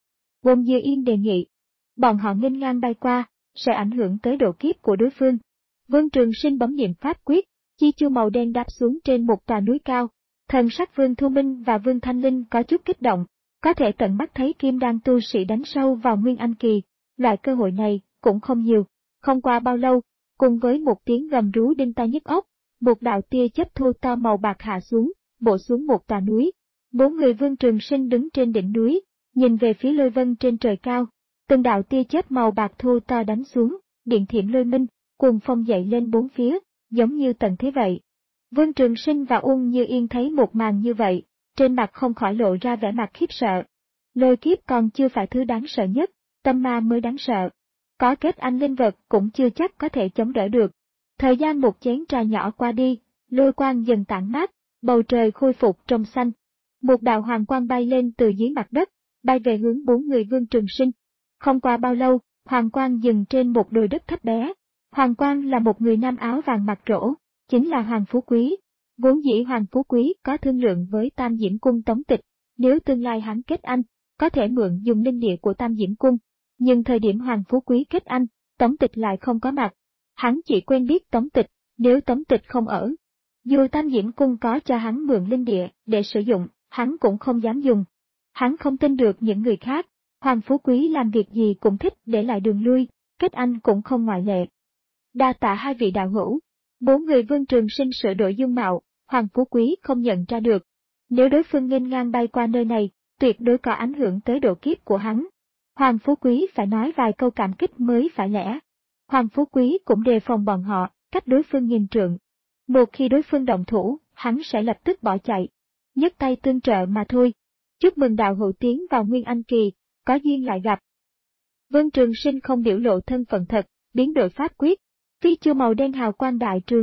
Bồn Dư Yên đề nghị, bọn họ nghênh ngang bay qua, sẽ ảnh hưởng tới độ kiếp của đối phương. Vương Trường Sinh bấm niệm pháp quyết, chi chu màu đen đáp xuống trên một tòa núi cao. Thần sắc Vương Thu Minh và Vương Thanh Linh có chút kích động, có thể tận mắt thấy kim đan tu sĩ đánh sâu vào Nguyên Anh kỳ, loại cơ hội này cũng không nhiều. Không qua bao lâu, cùng với một tiếng gầm rú đinh tai nhức óc, một đạo tia chớp thô to màu bạc hạ xuống, bổ xuống một tòa núi. Bốn người Vương Trường Sinh đứng trên đỉnh núi, nhìn về phía lôi vân trên trời cao. Từng đạo tia chớp màu bạc thô to đánh xuống, điện thiểm lôi minh, cuồng phong dậy lên bốn phía, giống như tận thế vậy. Vương Trường Sinh và Uông Như Yên thấy một màn như vậy, trên mặt không khỏi lộ ra vẻ mặt khiếp sợ. Lôi kiếp còn chưa phải thứ đáng sợ nhất, tâm ma mới đáng sợ. Có kết anh linh vật cũng chưa chắc có thể chống đỡ được. Thời gian một chén trà nhỏ qua đi, lôi quang dần tản mát, bầu trời khôi phục trong xanh. Một đạo hoàng quang bay lên từ dưới mặt đất, bay về hướng bốn người Vương Trường Sinh. Không qua bao lâu, hoàng quang dừng trên một đồi đất thấp bé. Hoàng quang là một người nam áo vàng mặt rỗ, chính là Hoàng Phú Quý. Vốn dĩ Hoàng Phú Quý có thương lượng với Tam Diễm Cung Tống Tịch, nếu tương lai hắn kết anh, có thể mượn dùng linh địa của Tam Diễm Cung. Nhưng thời điểm Hoàng Phú Quý kết anh, Tống Tịch lại không có mặt. Hắn chỉ quen biết Tống Tịch, nếu Tống Tịch không ở. Dù Tam Diễm Cung có cho hắn mượn linh địa để sử dụng, hắn cũng không dám dùng. Hắn không tin được những người khác, Hoàng Phú Quý làm việc gì cũng thích để lại đường lui, kết anh cũng không ngoại lệ. Đa tạ hai vị đạo hữu. Bốn người Vương Trường Sinh sửa đổi dung mạo, Hoàng Phú Quý không nhận ra được. Nếu đối phương nghênh ngang bay qua nơi này, tuyệt đối có ảnh hưởng tới độ kiếp của hắn. Hoàng Phú Quý phải nói vài câu cảm kích mới phải lẽ. Hoàng Phú Quý cũng đề phòng bọn họ, cách đối phương nghìn trượng. Một khi đối phương động thủ, hắn sẽ lập tức bỏ chạy. Nhấc tay tương trợ mà thôi. Chúc mừng đạo hữu tiến vào Nguyên Anh kỳ, có duyên lại gặp. Vương Trường Sinh không biểu lộ thân phận thật, biến đổi pháp quyết. Phi chu màu đen hào quang đại trướng,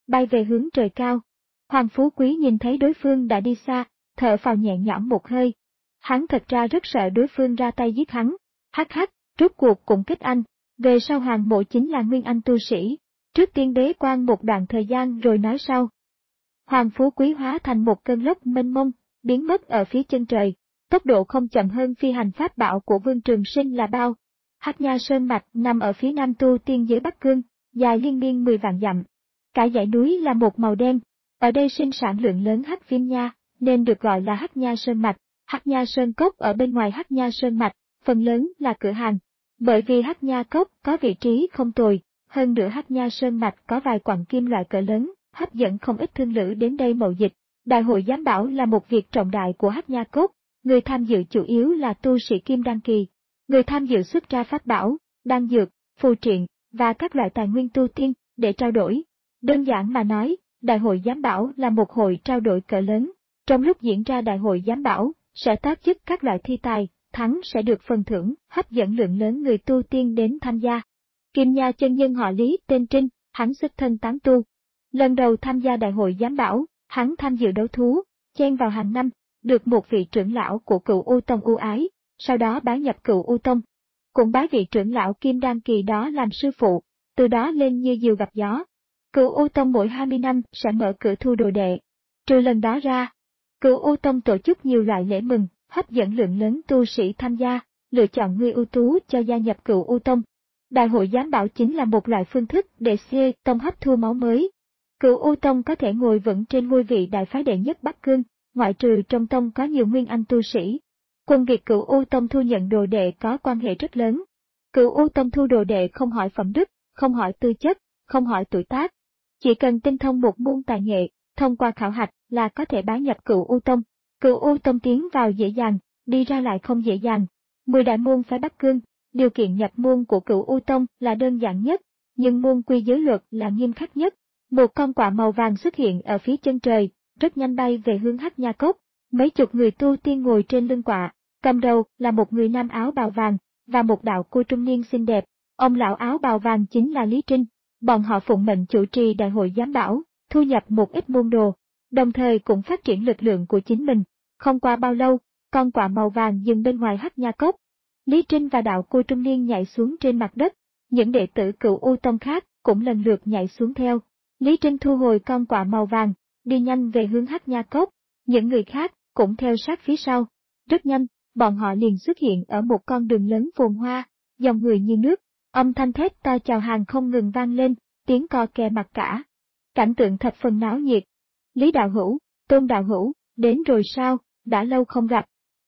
bay về hướng trời cao. Hoàng Phú Quý nhìn thấy đối phương đã đi xa, thở phào nhẹ nhõm một hơi. Hắn thật ra rất sợ đối phương ra tay giết hắn. Hắc hắc, rốt cuộc cũng kết anh. Về sau Hoàng Mộ chính là nguyên anh tu sĩ. Trước tiên bế quan một đoạn thời gian rồi nói sau. Hoàng Phú Quý hóa thành một cơn lốc mênh mông, biến mất ở phía chân trời. Tốc độ không chậm hơn phi hành pháp bảo của Vương Trường Sinh là bao. Hắc Nha Sơn Mạch nằm ở phía nam tu tiên giới Bắc Cương, dài liên miên mười vạn dặm. Cả dãy núi là một màu đen. Ở đây sinh sản lượng lớn hắc viêm nha, nên được gọi là Hắc Nha Sơn Mạch. Hắc Nha Sơn Cốc ở bên ngoài Hắc Nha Sơn Mạch, phần lớn là cửa hàng. Bởi vì Hắc Nha Cốc có vị trí không tồi, hơn nữa Hắc Nha Sơn Mạch có vài quặng kim loại cỡ lớn, hấp dẫn không ít thương lữ đến đây mậu dịch. Đại hội giám bảo là một việc trọng đại của Hắc Nha Cốc, người tham dự chủ yếu là tu sĩ kim đan kỳ. Người tham dự xuất ra pháp bảo, đan dược, phù triện và các loại tài nguyên tu tiên để trao đổi. Đơn giản mà nói, Đại hội giám bảo là một hội trao đổi cỡ lớn. Trong lúc diễn ra Đại hội giám bảo, sẽ tác chức các loại thi tài, thắng sẽ được phần thưởng, hấp dẫn lượng lớn người tu tiên đến tham gia. Kim Nha chân nhân họ Lý tên Trinh, hắn xuất thân tán tu. Lần đầu tham gia Đại hội giám bảo, hắn tham dự đấu thú, chen vào hàng năm, được một vị trưởng lão của Cựu U Tông ưu ái, sau đó bái nhập Cựu U Tông. Cũng bái vị trưởng lão Kim Đan kỳ đó làm sư phụ, từ đó lên như diều gặp gió. Cựu U Tông mỗi hai mươi năm sẽ mở cửa thu đồ đệ. Trừ lần đó ra, Cựu U Tông tổ chức nhiều loại lễ mừng, hấp dẫn lượng lớn tu sĩ tham gia, lựa chọn người ưu tú cho gia nhập Cựu U Tông. Đại hội giám bảo chính là một loại phương thức để xê tông hấp thu máu mới. Cựu U Tông có thể ngồi vững trên ngôi vị đại phái đệ nhất Bắc Cương, ngoại trừ trong tông có nhiều nguyên anh tu sĩ. Cùng việc Cựu U Tông thu nhận đồ đệ có quan hệ rất lớn. Cựu U Tông thu đồ đệ không hỏi phẩm đức, không hỏi tư chất, không hỏi tuổi tác. Chỉ cần tinh thông một môn tài nghệ, thông qua khảo hạch là có thể bái nhập Cựu U Tông. Cựu U Tông tiến vào dễ dàng, đi ra lại không dễ dàng. Mười đại môn phái Bắc Cương, điều kiện nhập môn của Cựu U Tông là đơn giản nhất, nhưng môn quy giới luật là nghiêm khắc nhất. Một con quạ màu vàng xuất hiện ở phía chân trời, rất nhanh bay về hướng Hắc Nha Cốc. Mấy chục người tu tiên ngồi trên lưng quạ, cầm đầu là một người nam áo bào vàng và một đạo cô trung niên xinh đẹp. Ông lão áo bào vàng chính là Lý Trinh. Bọn họ phụng mệnh chủ trì đại hội giám bảo, thu nhập một ít môn đồ, đồng thời cũng phát triển lực lượng của chính mình. Không qua bao lâu, con quạ màu vàng dừng bên ngoài Hắc Nha Cốc. Lý Trinh và đạo cô trung niên nhảy xuống trên mặt đất, những đệ tử Cựu U Tông khác cũng lần lượt nhảy xuống theo. Lý Trinh thu hồi con quạ màu vàng, đi nhanh về hướng Hắc Nha Cốc, những người khác cũng theo sát phía sau. Rất nhanh, bọn họ liền xuất hiện ở một con đường lớn phồn hoa, dòng người như nước, âm thanh thét to chào hàng không ngừng vang lên, tiếng co kè mặc cả. Cảnh tượng thập phần náo nhiệt. Lý đạo hữu, Tôn đạo hữu, đến rồi sao, đã lâu không gặp.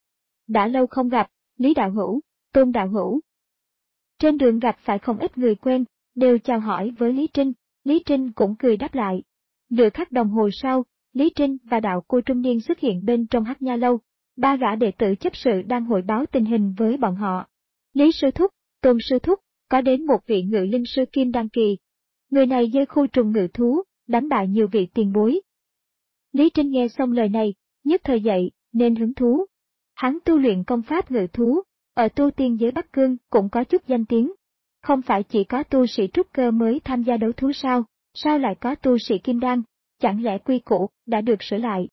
Đã lâu không gặp, Lý đạo hữu, Tôn đạo hữu. Trên đường gặp phải không ít người quen, đều chào hỏi với Lý Trinh, Lý Trinh cũng cười đáp lại. Nửa khắc đồng hồ sau, Lý Trinh và đạo cô trung niên xuất hiện bên trong Hắc Nha Lâu, ba gã đệ tử chấp sự đang hội báo tình hình với bọn họ. Lý sư thúc, Tôn sư thúc, có đến một vị ngự linh sư kim đan kỳ. Người này dơi khu trùng ngự thú, đánh bại nhiều vị tiền bối. Lý Trinh nghe xong lời này, nhất thời dậy, nên hứng thú. Hắn tu luyện công pháp ngự thú, ở tu tiên giới Bắc Cương cũng có chút danh tiếng. Không phải chỉ có tu sĩ trúc cơ mới tham gia đấu thú sao, sao lại có tu sĩ kim đan, chẳng lẽ quy củ đã được sửa lại?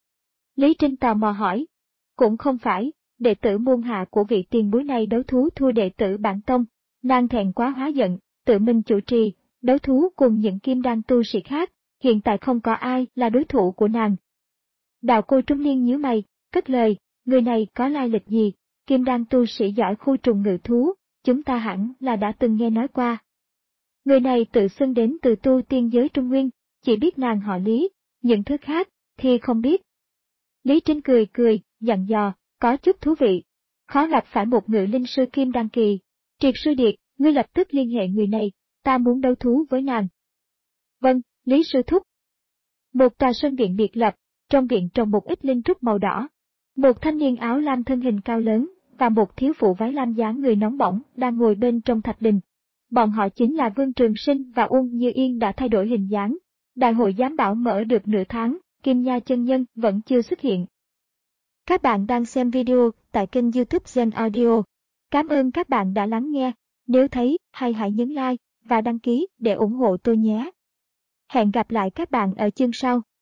Lý Trinh tò mò hỏi. Cũng không phải, đệ tử môn hạ của vị tiền bối này đấu thú thua đệ tử bản tông, nàng thẹn quá hóa giận, tự mình chủ trì, đấu thú cùng những kim đan tu sĩ khác, hiện tại không có ai là đối thủ của nàng. Đạo cô trung niên nhíu mày, cất lời, người này có lai lịch gì, kim đan tu sĩ giỏi khu trùng ngự thú, chúng ta hẳn là đã từng nghe nói qua. Người này tự xưng đến từ tu tiên giới Trung Nguyên, chỉ biết nàng họ Lý, những thứ khác thì không biết. Lý Trinh cười cười, dặn dò, có chút thú vị. Khó gặp phải một ngự linh sư kim đan kỳ. Triệt sư Điệt, ngươi lập tức liên hệ người này, ta muốn đấu thú với nàng. Vâng, Lý sư thúc. Một tòa sân viện biệt lập, trong viện trồng một ít linh trúc màu đỏ. Một thanh niên áo lam thân hình cao lớn, và một thiếu phụ váy lam dáng người nóng bỏng đang ngồi bên trong thạch đình. Bọn họ chính là Vương Trường Sinh và Uông Như Yên đã thay đổi hình dáng. Đại hội giám bảo mở được nửa tháng, Kim Nha chân nhân vẫn chưa xuất hiện. Các bạn đang xem video tại kênh YouTube Gen Audio. Cảm ơn các bạn đã lắng nghe. Nếu thấy hay hãy nhấn like và đăng ký để ủng hộ tôi nhé. Hẹn gặp lại các bạn ở chương sau.